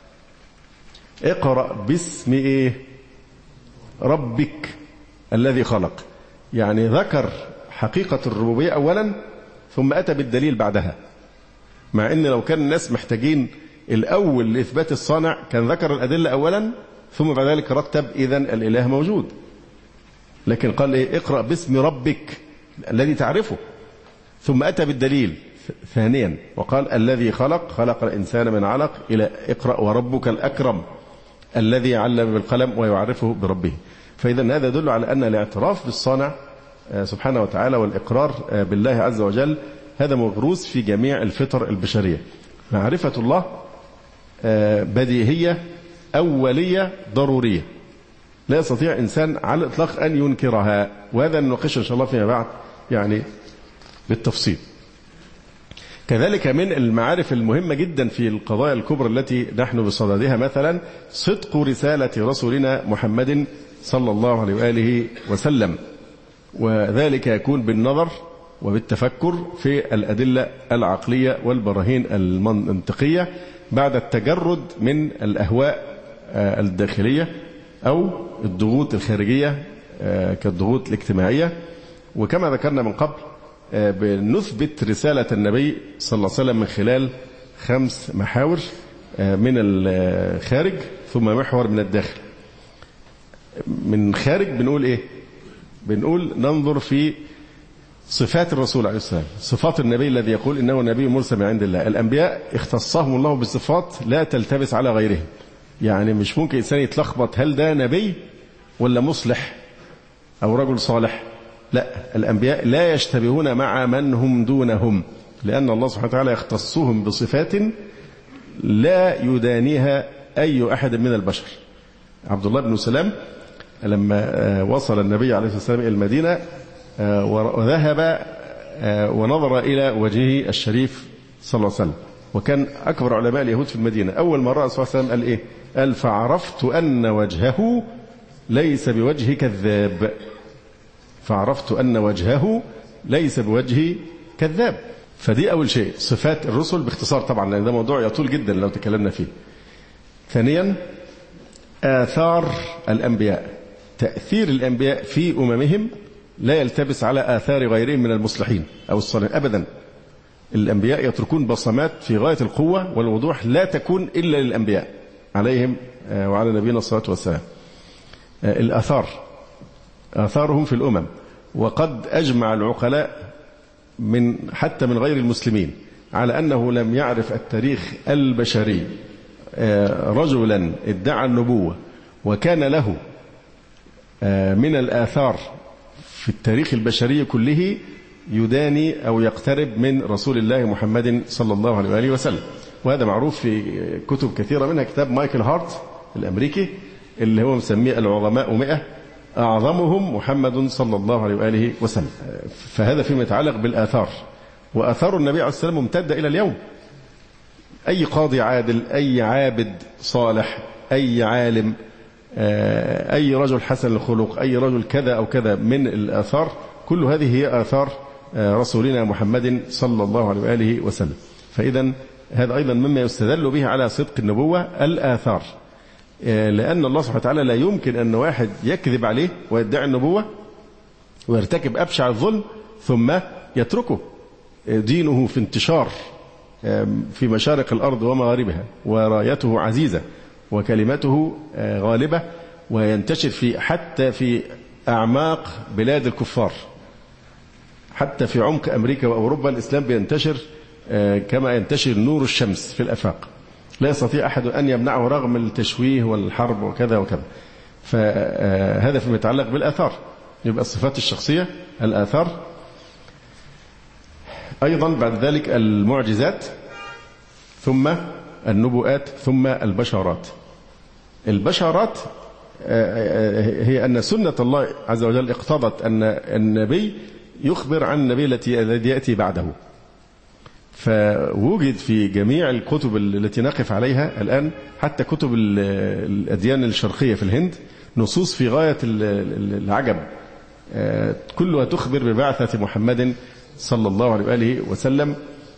اقرأ باسم إيه؟ ربك الذي خلق، يعني ذكر حقيقة الربوبية أولا ثم أتى بالدليل بعدها. مع أن لو كان الناس محتاجين الأول لإثبات الصانع كان ذكر الأدلة أولا ثم بعد ذلك رتب إذن الإله موجود. لكن قال إيه؟ اقرأ باسم ربك الذي تعرفه، ثم أتى بالدليل ثانيا وقال الذي خلق الإنسان من علق، إلى اقرأ وربك الأكرم الذي علم بالقلم ويعرفه بربه. فإذا هذا يدل على أن الاعتراف بالصانع سبحانه وتعالى والإقرار بالله عز وجل هذا مغروس في جميع الفطر البشرية. معرفة الله بديهية أولية ضرورية. لا يستطيع إنسان على الإطلاق أن ينكرها، وهذا نناقشه إن شاء الله فيما بعد يعني بالتفصيل. كذلك من المعارف المهمة جدا في القضايا الكبرى التي نحن بصددها مثلا صدق رسالة رسولنا محمد صلى الله عليه وآله وسلم، وذلك يكون بالنظر وبالتفكر في الأدلة العقلية والبراهين المنطقية بعد التجرد من الأهواء الداخلية أو الضغوط الخارجية كالضغوط الاجتماعية. وكما ذكرنا من قبل بنثبت رسالة النبي صلى الله عليه وسلم من خلال 5 محاور من الخارج ثم محور من الداخل. من خارج بنقول إيه؟ بنقول ننظر في صفات الرسول عليه السلام، صفات النبي الذي يقول إنه نبي مرسل من عند الله. الأنبياء اختصهم الله بصفات لا تلتبس على غيرهم، يعني مش ممكن إنسان يتلخبط هل ده نبي ولا مصلح أو رجل صالح. لا، الأنبياء لا يشتبهون مع من هم دونهم، لأن الله سبحانه وتعالى يختصهم بصفات لا يدانيها أي أحد من البشر. عبد الله بن سلام لما وصل النبي عليه الصلاة والسلام إلى المدينة وذهب ونظر إلى وجهه الشريف صلى الله عليه وسلم، وكان أكبر علماء اليهود في المدينة. أول مرة صلى الله عليه وسلم قال إيه؟ قال فعرفت أن وجهه ليس بوجه كذاب. فعرفت أن وجهه ليس بوجه كذاب. فدي أول شيء صفات الرسل باختصار طبعا، لأن ده موضوع يطول جدا لو تكلمنا فيه. ثانيا آثار الأنبياء، تأثير الأنبياء في أممهم لا يلتبس على آثار غيرهم من المصلحين أو الصالحين أبدا. الأنبياء يتركون بصمات في غاية القوة والوضوح لا تكون إلا للأنبياء عليهم وعلى نبينا الصلاة والسلام. الآثار آثارهم في الأمم، وقد أجمع العقلاء حتى من غير المسلمين على أنه لم يعرف التاريخ البشري رجلا ادعى النبوة وكان له من الآثار في التاريخ البشري كله يداني أو يقترب من رسول الله محمد صلى الله عليه وآله وسلم. وهذا معروف في كتب كثيرة، منها كتاب مايكل هارت الأمريكي اللي هو مسميه العظماء 100 أعظمهم محمد صلى الله عليه وآله وسلم. فهذا فيما يتعلق بالآثار، وآثار النبي عليه السلام ممتدة إلى اليوم. أي قاضي عادل، أي عابد صالح، أي عالم، أي رجل حسن الخلق، أي رجل كذا أو كذا من الآثار، كل هذه هي آثار رسولنا محمد صلى الله عليه وآله وسلم. فإذا هذا أيضا مما يستدل به على صدق النبوة الآثار، لأن الله سبحانه وتعالى لا يمكن أن واحد يكذب عليه ويدعي النبوة ويرتكب أبشع الظلم ثم يتركه. دينه في انتشار في مشارق الأرض ومغاربها، ورايته عزيزة وكلمته غالبة، وينتشر حتى في أعماق بلاد الكفار، حتى في عمق أمريكا وأوروبا الإسلام بينتشر كما ينتشر نور الشمس في الآفاق، لا يستطيع أحد أن يمنعه رغم التشويه والحرب وكذا وكذا. فهذا فيما يتعلق بالآثار. يبقى الصفات الشخصية الآثار، أيضا بعد ذلك المعجزات، ثم النبوءات، ثم البشارات. البشارات هي أن سنة الله عز وجل اقتضت أن النبي يخبر عن النبي الذي يأتي بعده. فوجد في جميع الكتب التي نقف عليها الآن، حتى كتب الأديان الشرقية في الهند، نصوص في غاية العجب كلها تخبر ببعثة محمد صلى الله عليه وآله وسلم.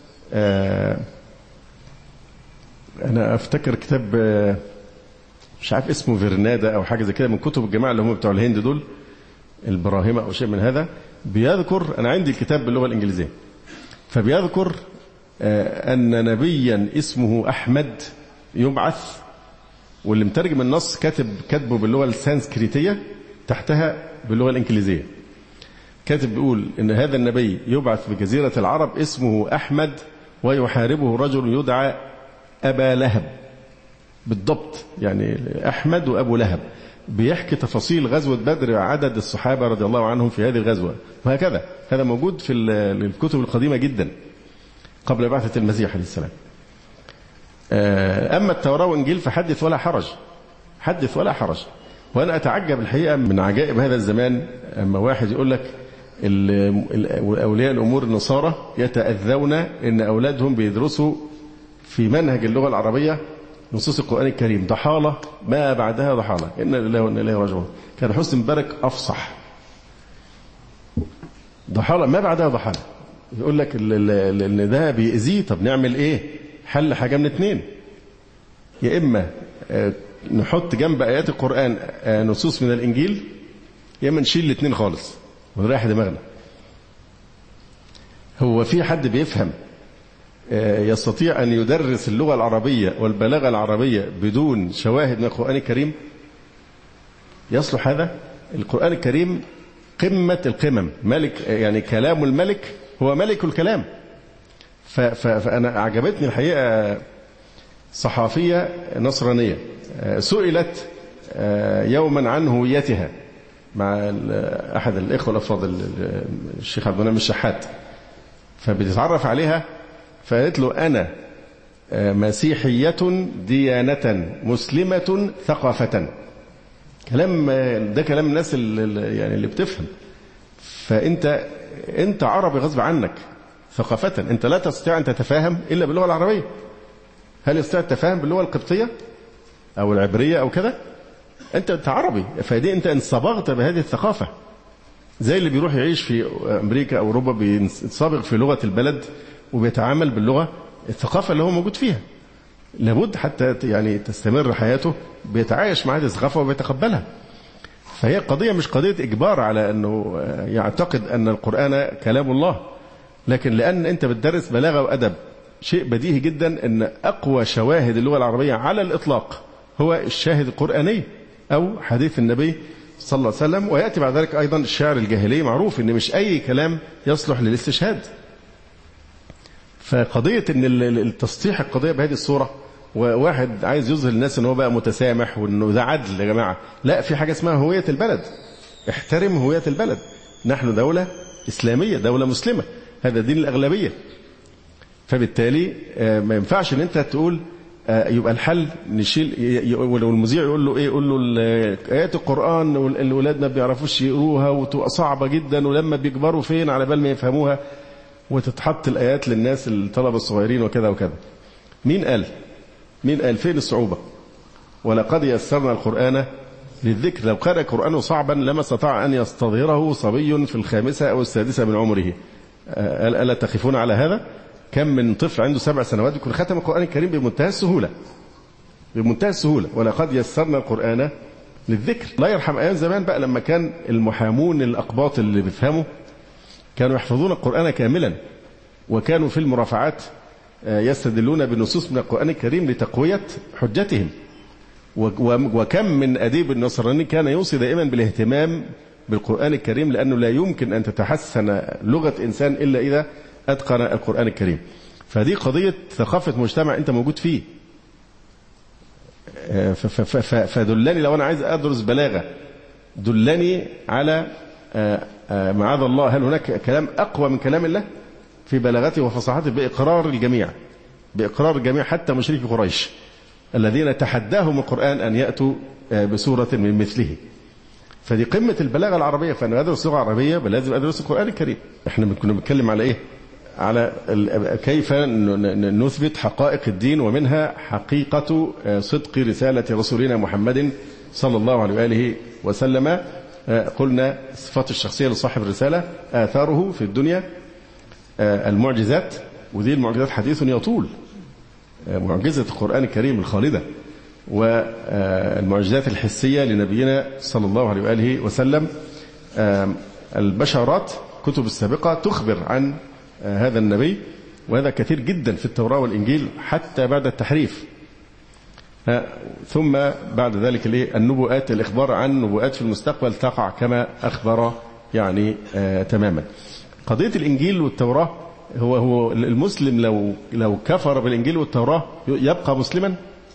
أنا أفتكر كتاب مش عارف اسمه فيرنادا أو حاجة زي كده، من كتب الجماعة اللي هم بتوع الهند دول، البراهمة أو شيء من هذا، بيذكر، أنا عندي الكتاب باللغة الإنجليزية، فبيذكر أن نبيا اسمه أحمد يبعث، واللي مترجم النص كاتبه باللغة السانسكريتية تحتها باللغة الإنجليزية. كاتب بيقول إن هذا النبي يبعث بجزيرة العرب اسمه أحمد ويحاربه رجل يدعى أبا لهب. بالضبط يعني أحمد وأبو لهب. بيحكي تفاصيل غزوة بدر وعدد الصحابة رضي الله عنهم في هذه الغزوة، وهكذا. هذا موجود في الكتب القديمة جدا قبل بعثة المسيح عليه السلام. أما التوراة وإنجيل فحدث ولا حرج، حدث ولا حرج. وأنا أتعجب الحقيقة من عجائب هذا الزمان أما واحد يقول لك أولياء الأمور النصارى يتأذون إن أولادهم بيدرسوا في منهج اللغة العربية نصوص القرآن الكريم. ضحالة ما بعدها ضحالة، إن لله وإنا إليه راجعون. كان حسني مبارك أفصح. ضحالة ما بعدها ضحالة. يقول لك إن ده بيأذيه. طب نعمل إيه؟ حل حاجة من اتنين، يا إما نحط جنب آيات القرآن نصوص من الإنجيل، يا إما نشيل الاتنين خالص ونريح دماغنا. هو في حد بيفهم يستطيع أن يدرس اللغة العربية والبلاغة العربية بدون شواهد من القرآن الكريم؟ يصلح هذا؟ القرآن الكريم قمة القمم، ملك، يعني كلام الملك هو ملك الكلام. فأنا أعجبتني الحقيقة صحافية نصرانية سئلت يوما عن هويتها مع أحد الإخوة الأفاضل الشيخ عبد المنعم الشحات، فبتتعرف عليها فقالت له أنا مسيحية ديانة مسلمة ثقافة. ده كلام الناس اللي بتفهم. فأنت عربي غصب عنك ثقافة، أنت لا تستطيع أن تتفاهم إلا باللغة العربية. هل يستطيع التفاهم باللغة القبطية أو العبرية أو كذا؟ أنت عربي، فدي أنت انصبغت بهذه الثقافة. زي اللي بيروح يعيش في أمريكا أو أوروبا بيتصابغ في لغة البلد وبيتعامل باللغة الثقافة اللي هو موجود فيها. لابد حتى يعني تستمر حياته بيتعايش مع هذه الثقافة وبيتقبلها. فهي قضية مش قضية إجبار على أنه يعتقد أن القرآن كلام الله، لكن لأن أنت بتدرس بلاغة وأدب، شيء بديهي جدا أن أقوى شواهد اللغة العربية على الإطلاق هو الشاهد القرآني أو حديث النبي صلى الله عليه وسلم. ويأتي بعد ذلك أيضا الشعر الجاهلي. معروف أن مش أي كلام يصلح للاستشهاد. فقضية أن التصحيح القضية بهذه الصورة، وواحد عايز يظهر للناس أنه بقى متسامح وأنه ده عدل. يا جماعة لا، في حاجة اسمها هوية البلد. احترم هوية البلد. نحن دولة إسلامية، دولة مسلمة، هذا دين الأغلبية. فبالتالي ما ينفعش أن أنت تقول يبقى الحل نشيل. ولو المذيع يقول له إيه، يقول له آيات القرآن والولاد ما بيعرفوش يقروها وتبقى صعبة جدا، ولما بيكبروا فين على بال ما يفهموها، وتتحط الآيات للناس الطلبة الصغيرين وكذا وكذا. مين قال فين الصعوبة؟ ولقد يسرنا القرآن للذكر. لو كان القرآن صعبا لما استطاع أن يستظهره صبي في 5 أو 6 من عمره. ألا تخافون على هذا؟ كم من طفل عنده 7 سنوات يكون ختم القرآن الكريم بمنتهى السهولة. ولقد يسرنا القرآن للذكر. لا يرحم أيام زمان بقى لما كان المحامون الأقباط اللي بيفهموا كانوا يحفظون القرآن كاملا، وكانوا في المرافعات يستدلون بنصوص من القرآن الكريم لتقوية حجتهم. وكم من أديب النصراني كان يوصي دائما بالاهتمام بالقرآن الكريم، لأنه لا يمكن أن تتحسن لغة إنسان إلا إذا أتقن القرآن الكريم. فدي قضية ثقافة مجتمع أنت موجود فيه. فدلني لو أنا عايز أدرس بلاغة، دلني على معاذ الله، هل هناك كلام أقوى من كلام الله في بلاغته وفصاحته بإقرار الجميع حتى مشركي قريش الذين تحداهم القرآن أن يأتوا بسورة من مثله. فدي قمة البلاغة العربية. فأنا أدرس لغة عربية لازم أدرس القرآن الكريم. احنا كنا بنتكلم على إيه؟ على كيف نثبت حقائق الدين، ومنها حقيقة صدق رسالة رسولنا محمد صلى الله عليه وآله وسلم. قلنا صفات الشخصية لصاحب الرسالة، آثاره في الدنيا، المعجزات، ودي المعجزات حديث يطول، معجزة القرآن الكريم الخالدة، والمعجزات الحسية لنبينا صلى الله عليه وآله وسلم. البشارات، كتب السابقة تخبر عن هذا النبي، وهذا كثير جدا في التوراة والإنجيل حتى بعد التحريف. ثم بعد ذلك النبوءات، الإخبار عن نبوءات في المستقبل تقع كما أخبر يعني تماما. قضية الإنجيل والتوراة، هو المسلم لو كفر بالإنجيل والتوراة يبقى مسلما؟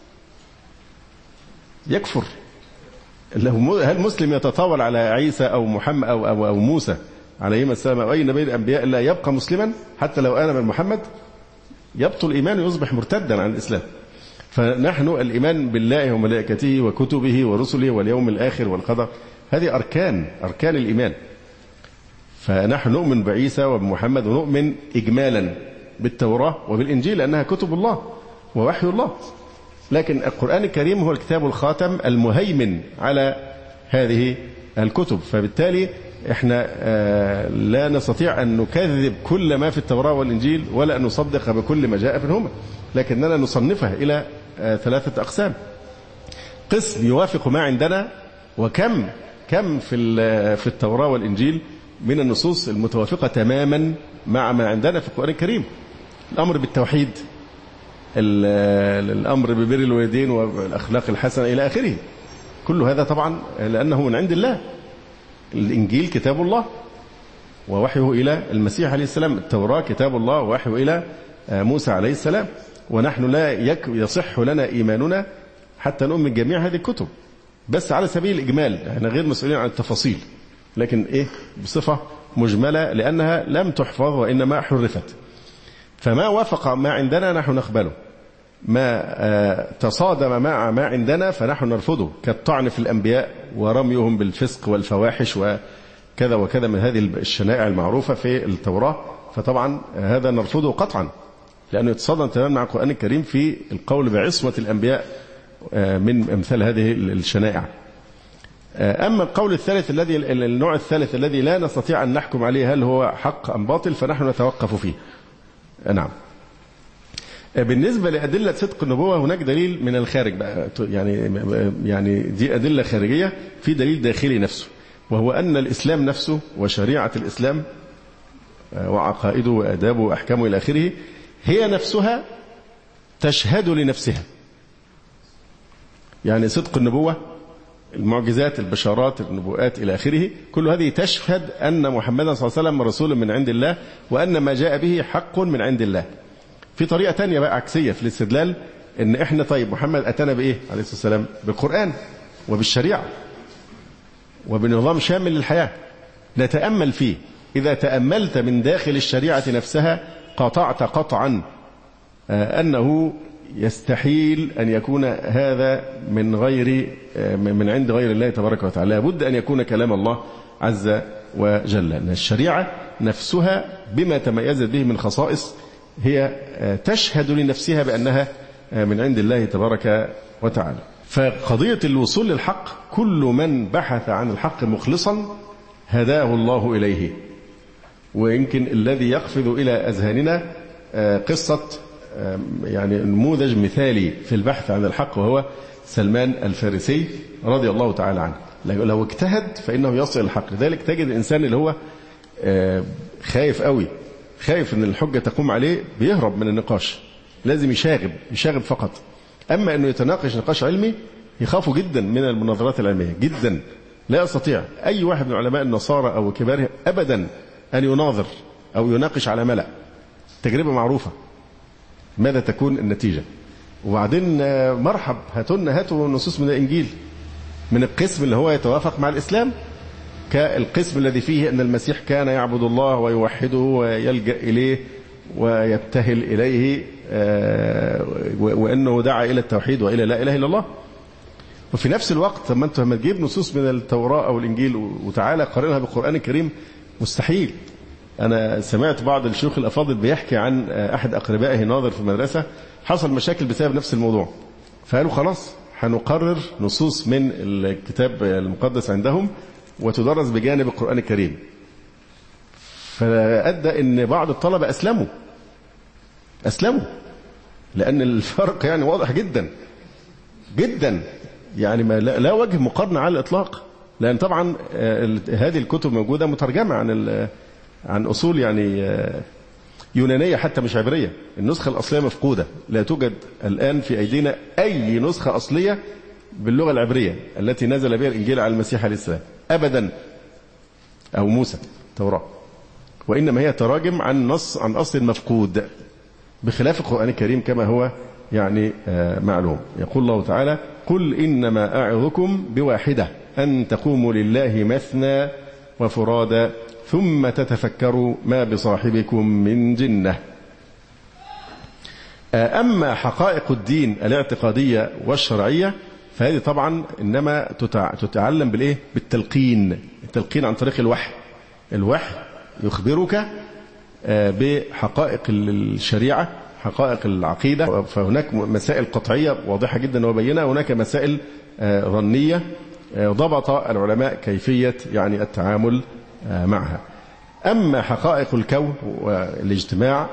يكفر. هل مسلم يتطاول على عيسى أو محمد أو موسى عليهما السلام أو أي نبي الأنبياء لا يبقى مسلما حتى لو آمن بمحمد؟ يبطل إيمانه، يصبح مرتدا عن الإسلام. فنحن الإيمان بالله وملائكته وكتبه ورسله واليوم الآخر والقدر، هذه أركان الإيمان. فنحن نؤمن بعيسى وبمحمد، ونؤمن إجمالا بالتوراة وبالإنجيل لأنها كتب الله ووحي الله. لكن القرآن الكريم هو الكتاب الخاتم المهيمن على هذه الكتب، فبالتالي احنا لا نستطيع أن نكذب كل ما في التوراة والإنجيل ولا أن نصدق بكل ما جاء منهما، لكننا نصنفها إلى 3 أقسام. قسم يوافق ما عندنا، وكم في التوراة والإنجيل من النصوص المتوافقة تماما مع ما عندنا في القرآن الكريم. الأمر بالتوحيد، الأمر ببر الوالدين والأخلاق الحسنة إلى آخره، كل هذا طبعا لأنه من عند الله. الإنجيل كتاب الله ووحيه إلى المسيح عليه السلام، التوراة كتاب الله ووحيه إلى موسى عليه السلام، ونحن لا يصح لنا إيماننا حتى نؤمن جميع هذه الكتب، بس على سبيل الإجمال، احنا غير مسؤولين عن التفاصيل، لكن بصفة مجملة لأنها لم تحفظ وإنما حرفت. فما وافق ما عندنا نحن نقبله، ما تصادم مع ما عندنا فنحن نرفضه، كالطعن في الأنبياء ورميهم بالفسق والفواحش وكذا وكذا من هذه الشنائع المعروفة في التوراة. فطبعا هذا نرفضه قطعا، لأنه يتصادم تماما مع القرآن الكريم في القول بعصمة الأنبياء من أمثال هذه الشنائع. أما القول الثالث النوع الثالث الذي لا نستطيع أن نحكم عليه هل هو حق أم باطل، فنحن نتوقف فيه. نعم. بالنسبة لأدلة صدق النبوة هناك دليل من الخارج بقى، يعني دي أدلة خارجية، في دليل داخلي نفسه، وهو أن الإسلام نفسه وشريعة الإسلام وعقائده وآدابه وأحكامه إلى آخره هي نفسها تشهد لنفسها. يعني صدق النبوة، المعجزات، البشارات، النبوءات إلى آخره، كل هذه تشهد أن محمدا صلى الله عليه وسلم رسول من عند الله، وأن ما جاء به حق من عند الله. في طريقة تانية بقى عكسية في الاستدلال، إن إحنا طيب محمد أتانا بإيه عليه الصلاة والسلام؟ بالقرآن وبالشريعة وبنظام شامل للحياة نتأمل فيه. إذا تأملت من داخل الشريعة نفسها قطعت قطعا أنه يستحيل أن يكون هذا من عند غير الله تبارك وتعالى، لابد أن يكون كلام الله عز وجل. أن الشريعة نفسها بما تميزت به من خصائص هي تشهد لنفسها بأنها من عند الله تبارك وتعالى. فقضية الوصول للحق، كل من بحث عن الحق مخلصا هداه الله إليه. ويمكن الذي يقفز إلى أذهاننا قصة يعني نموذج مثالي في البحث عن الحق، وهو سلمان الفارسي رضي الله تعالى عنه. لو اجتهد فإنه يصل الحق. لذلك تجد الإنسان اللي هو خايف قوي، خايف أن الحجة تقوم عليه، بيهرب من النقاش، لازم يشاغب فقط. أما أنه يتناقش نقاش علمي يخاف جدا من المناظرات العلمية جدا، لا يستطيع أي واحد من علماء النصارى أو كبارهم أبدا أن يناظر أو يناقش على ملأ. تجربة معروفة ماذا تكون النتيجة. وبعدين مرحب، هاتوا نصوص من الإنجيل من القسم اللي هو يتوافق مع الإسلام، كالقسم الذي فيه أن المسيح كان يعبد الله ويوحده ويلجأ إليه ويبتهل إليه، وأنه دعا إلى التوحيد وإلى لا إله إلا الله. وفي نفس الوقت لما أنت تجيب نصوص من التوراة أو الإنجيل وتعالى قارنها بالقرآن الكريم، مستحيل. أنا سمعت بعض الشيوخ الأفاضل بيحكي عن أحد أقربائه ناظر في المدرسة حصل مشاكل بسبب نفس الموضوع، فقالوا خلاص هنقرر نصوص من الكتاب المقدس عندهم وتدرس بجانب القرآن الكريم. فأدى أن بعض الطلبة أسلموا لأن الفرق يعني واضح جدا جدا، يعني ما لا وجه مقارنة على الإطلاق. لأن طبعا هذه الكتب موجودة مترجمة عن أصول يعني يونانية حتى مش عبرية. النسخة الأصلية مفقودة، لا توجد الآن في أيدينا أي نسخة أصلية باللغة العبرية التي نزل بها الإنجيل على المسيح عليه السلام أبدا، أو موسى توراة، وإنما هي تراجم عن أصل مفقود، بخلاف القرآن الكريم كما هو يعني معلوم. يقول الله تعالى: قل إنما أعظكم بواحدة أن تقوموا لله مثنى وفرادا ثم تتفكروا ما بصاحبكم من جنة. أما حقائق الدين الاعتقادية والشرعية فهذه طبعا إنما تتعلم بالإيه؟ بالتلقين. التلقين عن طريق الوحي. الوحي يخبرك بحقائق الشريعة، حقائق العقيدة. فهناك مسائل قطعية واضحة جدا وبينة، هناك مسائل ظنية ضبط العلماء كيفية يعني التعامل معها. أما حقائق الكون والاجتماع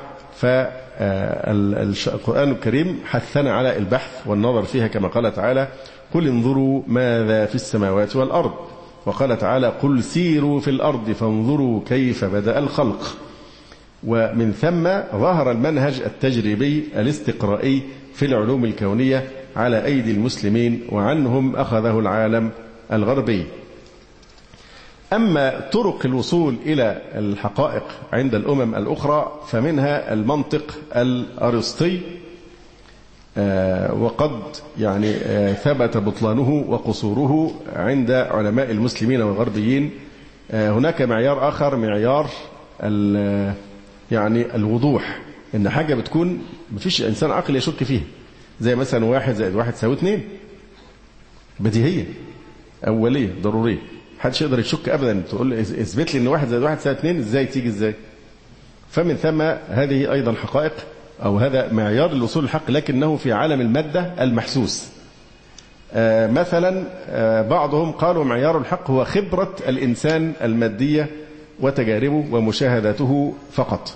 فالقرآن الكريم حثنا على البحث والنظر فيها، كما قال تعالى: قل انظروا ماذا في السماوات والأرض. وقال تعالى: قل سيروا في الأرض فانظروا كيف بدأ الخلق. ومن ثم ظهر المنهج التجريبي الاستقرائي في العلوم الكونية على أيدي المسلمين، وعنهم أخذه العالم الغربي. أما طرق الوصول إلى الحقائق عند الأمم الأخرى فمنها المنطق الأرسطي، وقد يعني ثبت بطلانه وقصوره عند علماء المسلمين والغربيين. هناك معيار آخر، معيار يعني الوضوح، إن حاجة بتكون مفيش إنسان عاقل يشك فيها، زي مثلا 1 زائد 1 يساوي 2، بديهية أولية ضرورية، محدش يقدر يشك أبدا. تقول اثبت لي إن 1 زائد 1 يساوي 2، إزاي تيجي إزاي؟ فمن ثم هذه أيضا حقائق، أو هذا معيار للوصول للحق، لكنه في عالم المادة المحسوس. مثلا بعضهم قالوا معيار الحق هو خبرة الإنسان المادية وتجاربه ومشاهداته فقط.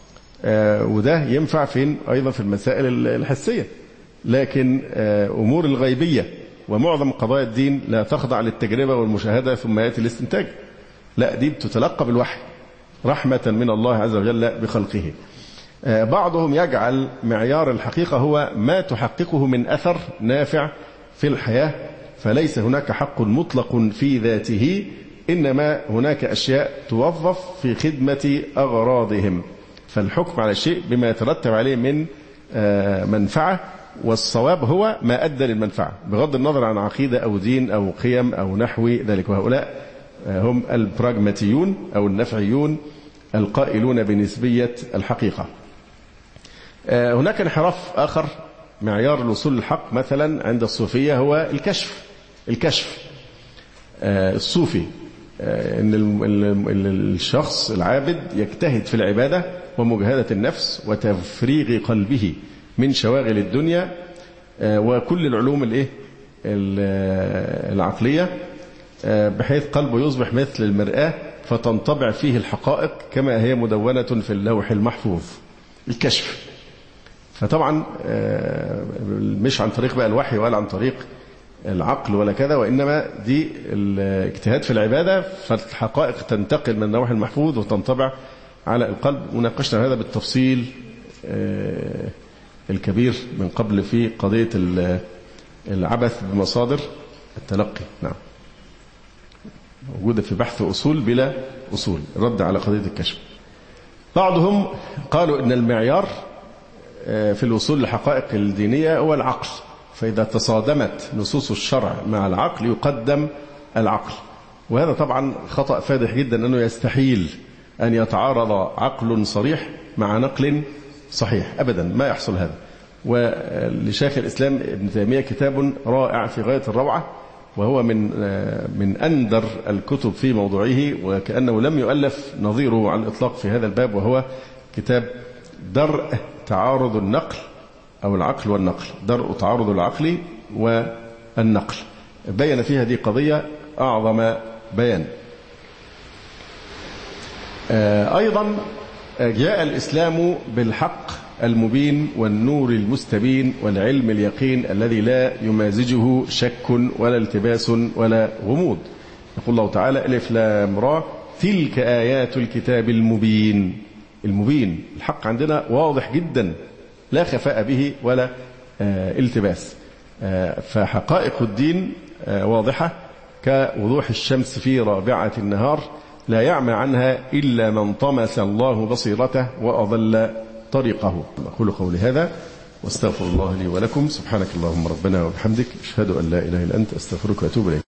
وده ينفع فين؟ أيضا في المسائل الحسية. لكن أمور الغيبية ومعظم قضايا الدين لا تخضع للتجربة والمشاهدة ثم يأتي الاستنتاج، لا، دي بتتلقى بالوحي رحمة من الله عز وجل بخلقه. بعضهم يجعل معيار الحقيقة هو ما تحققه من أثر نافع في الحياة، فليس هناك حق مطلق في ذاته، إنما هناك أشياء توظف في خدمة أغراضهم، فالحكم على الشيء بما يترتب عليه من منفعة، والصواب هو ما أدى للمنفعة بغض النظر عن عقيدة أو دين أو قيم أو نحو ذلك. وهؤلاء هم البراغماتيون أو النفعيون القائلون بنسبية الحقيقة. هناك انحراف آخر، معيار الوصول للحق مثلا عند الصوفية هو الكشف الصوفي، إن الشخص العابد يجتهد في العبادة ومجاهدة النفس وتفريغ قلبه من شواغل الدنيا وكل العلوم العقلية، بحيث قلبه يصبح مثل المرآة فتنطبع فيه الحقائق كما هي مدونة في اللوح المحفوظ. الكشف، فطبعا مش عن طريق بقى الوحي ولا عن طريق العقل ولا كذا، وإنما دي الاجتهاد في العبادة، فالحقائق تنتقل من اللوح المحفوظ وتنطبع على القلب. وناقشنا هذا بالتفصيل الكبير من قبل في قضية العبث بمصادر التلقي. نعم، موجودة في بحث أصول بلا أصول، رد على قضية الكشف. بعضهم قالوا إن المعيار في الوصول لحقائق الدينية هو العقل، فإذا تصادمت نصوص الشرع مع العقل يقدم العقل، وهذا طبعا خطأ فادح جدا، أنه يستحيل أن يتعارض عقل صريح مع نقل صحيح، أبدا ما يحصل هذا. ولشيخ الإسلام ابن تيمية كتاب رائع في غاية الروعة، وهو من أندر الكتب في موضوعه، وكأنه لم يؤلف نظيره على الإطلاق في هذا الباب، وهو كتاب درء تعارض النقل أو العقل والنقل، درء تعارض العقل والنقل، بين فيها دي قضية أعظم بيان. أيضا جاء الإسلام بالحق المبين والنور المستبين والعلم اليقين الذي لا يمازجه شك ولا التباس ولا غموض. يقول الله تعالى: ألف لام را تلك آيات الكتاب المبين. المبين، الحق عندنا واضح جدا لا خفاء به ولا التباس، فحقائق الدين واضحة كوضوح الشمس في رابعة النهار، لا يعمى عنها إلا من طمس الله بصيرته وأضل طريقه. أقول قولي هذا واستغفر الله لي ولكم. سبحانك اللهم ربنا وبحمدك، أشهد أن لا إله إلا أنت، أستغفرك وأتوب إليك.